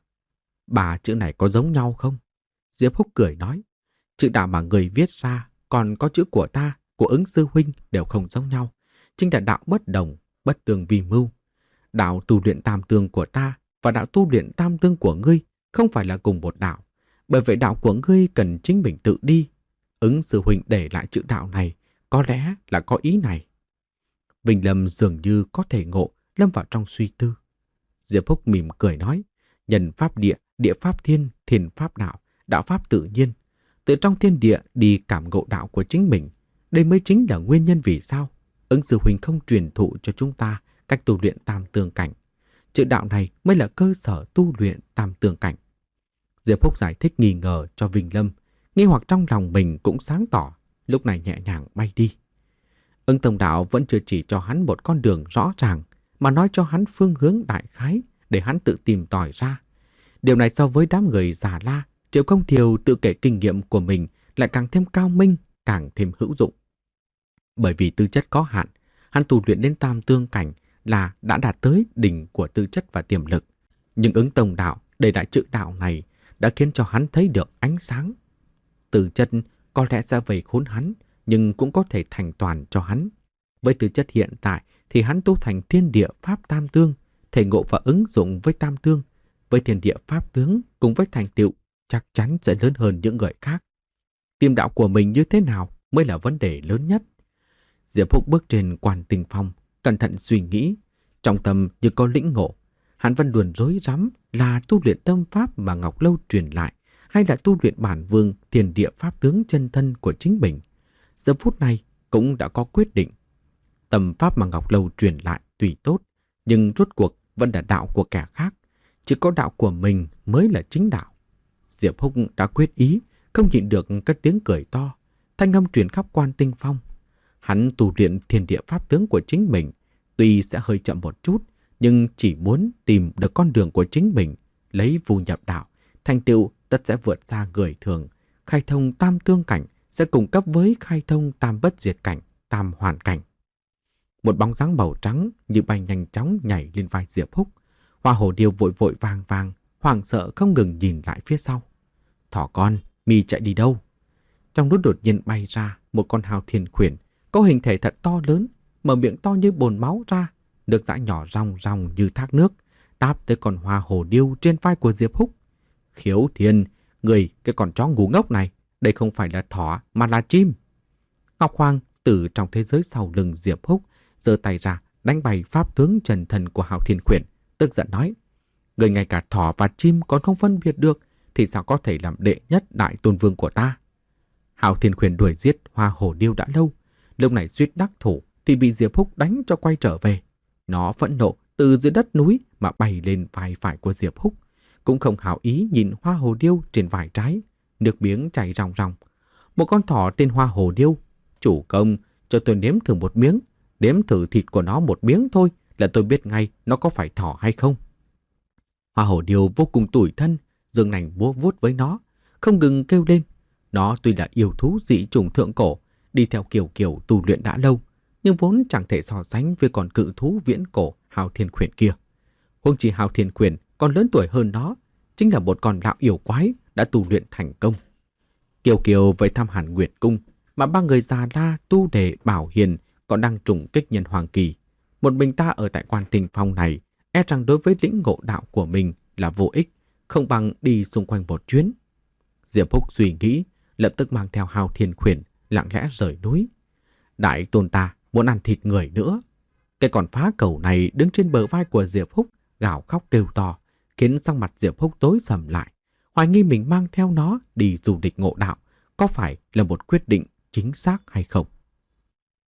Ba chữ này có giống nhau không? Diệp Húc cười nói, chữ đạo mà người viết ra, còn có chữ của ta, của Ứng sư huynh đều không giống nhau. Chính là đạo bất đồng, bất tương vi mưu. Đạo tu luyện tam tương của ta và đạo tu luyện tam tương của ngươi không phải là cùng một đạo. Bởi vậy đạo của ngươi cần chính mình tự đi. Ứng sư huynh để lại chữ đạo này, có lẽ là có ý này. Vinh Lâm dường như có thể ngộ, lâm vào trong suy tư. Diệp Húc mỉm cười nói, nhân pháp địa, địa pháp thiên, thiên pháp đạo, đạo pháp tự nhiên. Từ trong thiên địa đi cảm ngộ đạo của chính mình. Đây mới chính là nguyên nhân vì sao Ứng sư huynh không truyền thụ cho chúng ta cách tu luyện tam tương cảnh. Chữ đạo này mới là cơ sở tu luyện tam tương cảnh. Diệp Húc giải thích nghi ngờ cho Vinh Lâm, nghi hoặc trong lòng mình cũng sáng tỏ, lúc này nhẹ nhàng bay đi. Ứng tông đạo vẫn chưa chỉ cho hắn một con đường rõ ràng, mà nói cho hắn phương hướng đại khái để hắn tự tìm tòi ra. Điều này so với đám người Già La, Triệu Công Thiều tự kể kinh nghiệm của mình lại càng thêm cao minh, càng thêm hữu dụng. Bởi vì tư chất có hạn, hắn tu luyện đến tam tương cảnh là đã đạt tới đỉnh của tư chất và tiềm lực. Nhưng Ứng tông đạo để lại chữ đạo này đã khiến cho hắn thấy được ánh sáng. Tư chất có lẽ sẽ vây khốn hắn, nhưng cũng có thể thành toàn cho hắn. Với tư chất hiện tại thì hắn tu thành thiên địa pháp tam tương, thể ngộ và ứng dụng với tam tương, với thiên địa pháp tướng cùng với thành tựu chắc chắn sẽ lớn hơn những người khác. Tìm đạo của mình như thế nào mới là vấn đề lớn nhất. Diệp Húc bước trên Quan Tinh Phong, cẩn thận suy nghĩ, trong tâm như có lĩnh ngộ. Hắn vẫn luôn rối rắm là tu luyện tâm pháp mà Ngọc Lâu truyền lại, hay là tu luyện bản vương thiên địa pháp tướng chân thân của chính mình. Giờ phút này cũng đã có quyết định. Tâm pháp mà Ngọc Lâu truyền lại tùy tốt, nhưng rốt cuộc vẫn là đạo của kẻ khác. Chỉ có đạo của mình mới là chính đạo. Diệp Húc đã quyết ý, không nhịn được cất tiếng cười to. Thanh âm truyền khắp Quan Tinh Phong. Hắn tu luyện thiên địa pháp tướng của chính mình, tuy sẽ hơi chậm một chút, nhưng chỉ muốn tìm được con đường của chính mình, lấy vu nhập đạo, thành tựu tất sẽ vượt xa người thường. Khai thông tam tương cảnh sẽ cùng cấp với khai thông tam bất diệt cảnh, tam hoàn cảnh. Một bóng dáng màu trắng như bay nhanh chóng nhảy lên vai Diệp Húc. Hoa Hổ Điêu vội vội vàng vàng, hoảng sợ không ngừng nhìn lại phía sau. Thỏ con, mi chạy đi đâu? Trong lúc đột nhiên bay ra một con hào thiên khuyển, có hình thể thật to lớn, mở miệng to như bồn máu ra, nước dãi nhỏ ròng ròng như thác nước, táp tới con Hoa Hổ Điêu trên vai của Diệp Húc. Khiếu Thiên, người cái con chó ngu ngốc này, đây không phải là thỏ mà là chim. Ngọc Hoàng từ trong thế giới sau lưng Diệp Húc giơ tay ra đánh bay pháp tướng trần thần của Hạo Thiên Khuyển, tức giận nói: người ngay cả thỏ và chim còn không phân biệt được, thì sao có thể làm đệ nhất đại tôn vương của ta? Hạo Thiên Khuyển đuổi giết Hoa Hổ Điêu đã lâu, lúc này suýt đắc thủ thì bị Diệp Húc đánh cho quay trở về. Nó phẫn nộ từ dưới đất núi mà bay lên vai phải của Diệp Húc, cũng không hảo ý nhìn Hoa Hổ Điêu trên vai trái, nước miếng chảy ròng ròng. Một con thỏ tên Hoa Hổ Điêu, chủ công cho tôi nếm thử một miếng, nếm thử thịt của nó một miếng thôi là tôi biết ngay nó có phải thỏ hay không. Hoa Hổ Điêu vô cùng tủi thân, giương nành múa vuốt với nó, không ngừng kêu lên. Nó tuy là yêu thú dị chủng thượng cổ, đi theo kiểu kiểu tu luyện đã lâu, nhưng vốn chẳng thể so sánh với con cự thú viễn cổ Hạo Thiên Khuyển kia. Huống chi Hạo Thiên Khuyển còn lớn tuổi hơn nó, chính là một con lão yêu quái đã tu luyện thành công. Kiều Kiều về thăm Hàn Nguyệt Cung, mà ba người già La, Tu Đề, Bảo Hiền còn đang trùng kích nhân hoàng kỳ. Một mình ta ở tại Quan Tinh Phong này, e rằng đối với lĩnh ngộ đạo của mình là vô ích, không bằng đi xung quanh một chuyến. Diệp Húc suy nghĩ, lập tức mang theo Hạo Thiên Khuyển lặng lẽ rời núi. Đại tôn ta muốn ăn thịt người nữa. Cái con phá cẩu này đứng trên bờ vai của Diệp Húc, gào khóc kêu to, khiến sắc mặt Diệp Húc tối sầm lại, hoài nghi mình mang theo nó đi du lịch ngộ đạo có phải là một quyết định chính xác hay không.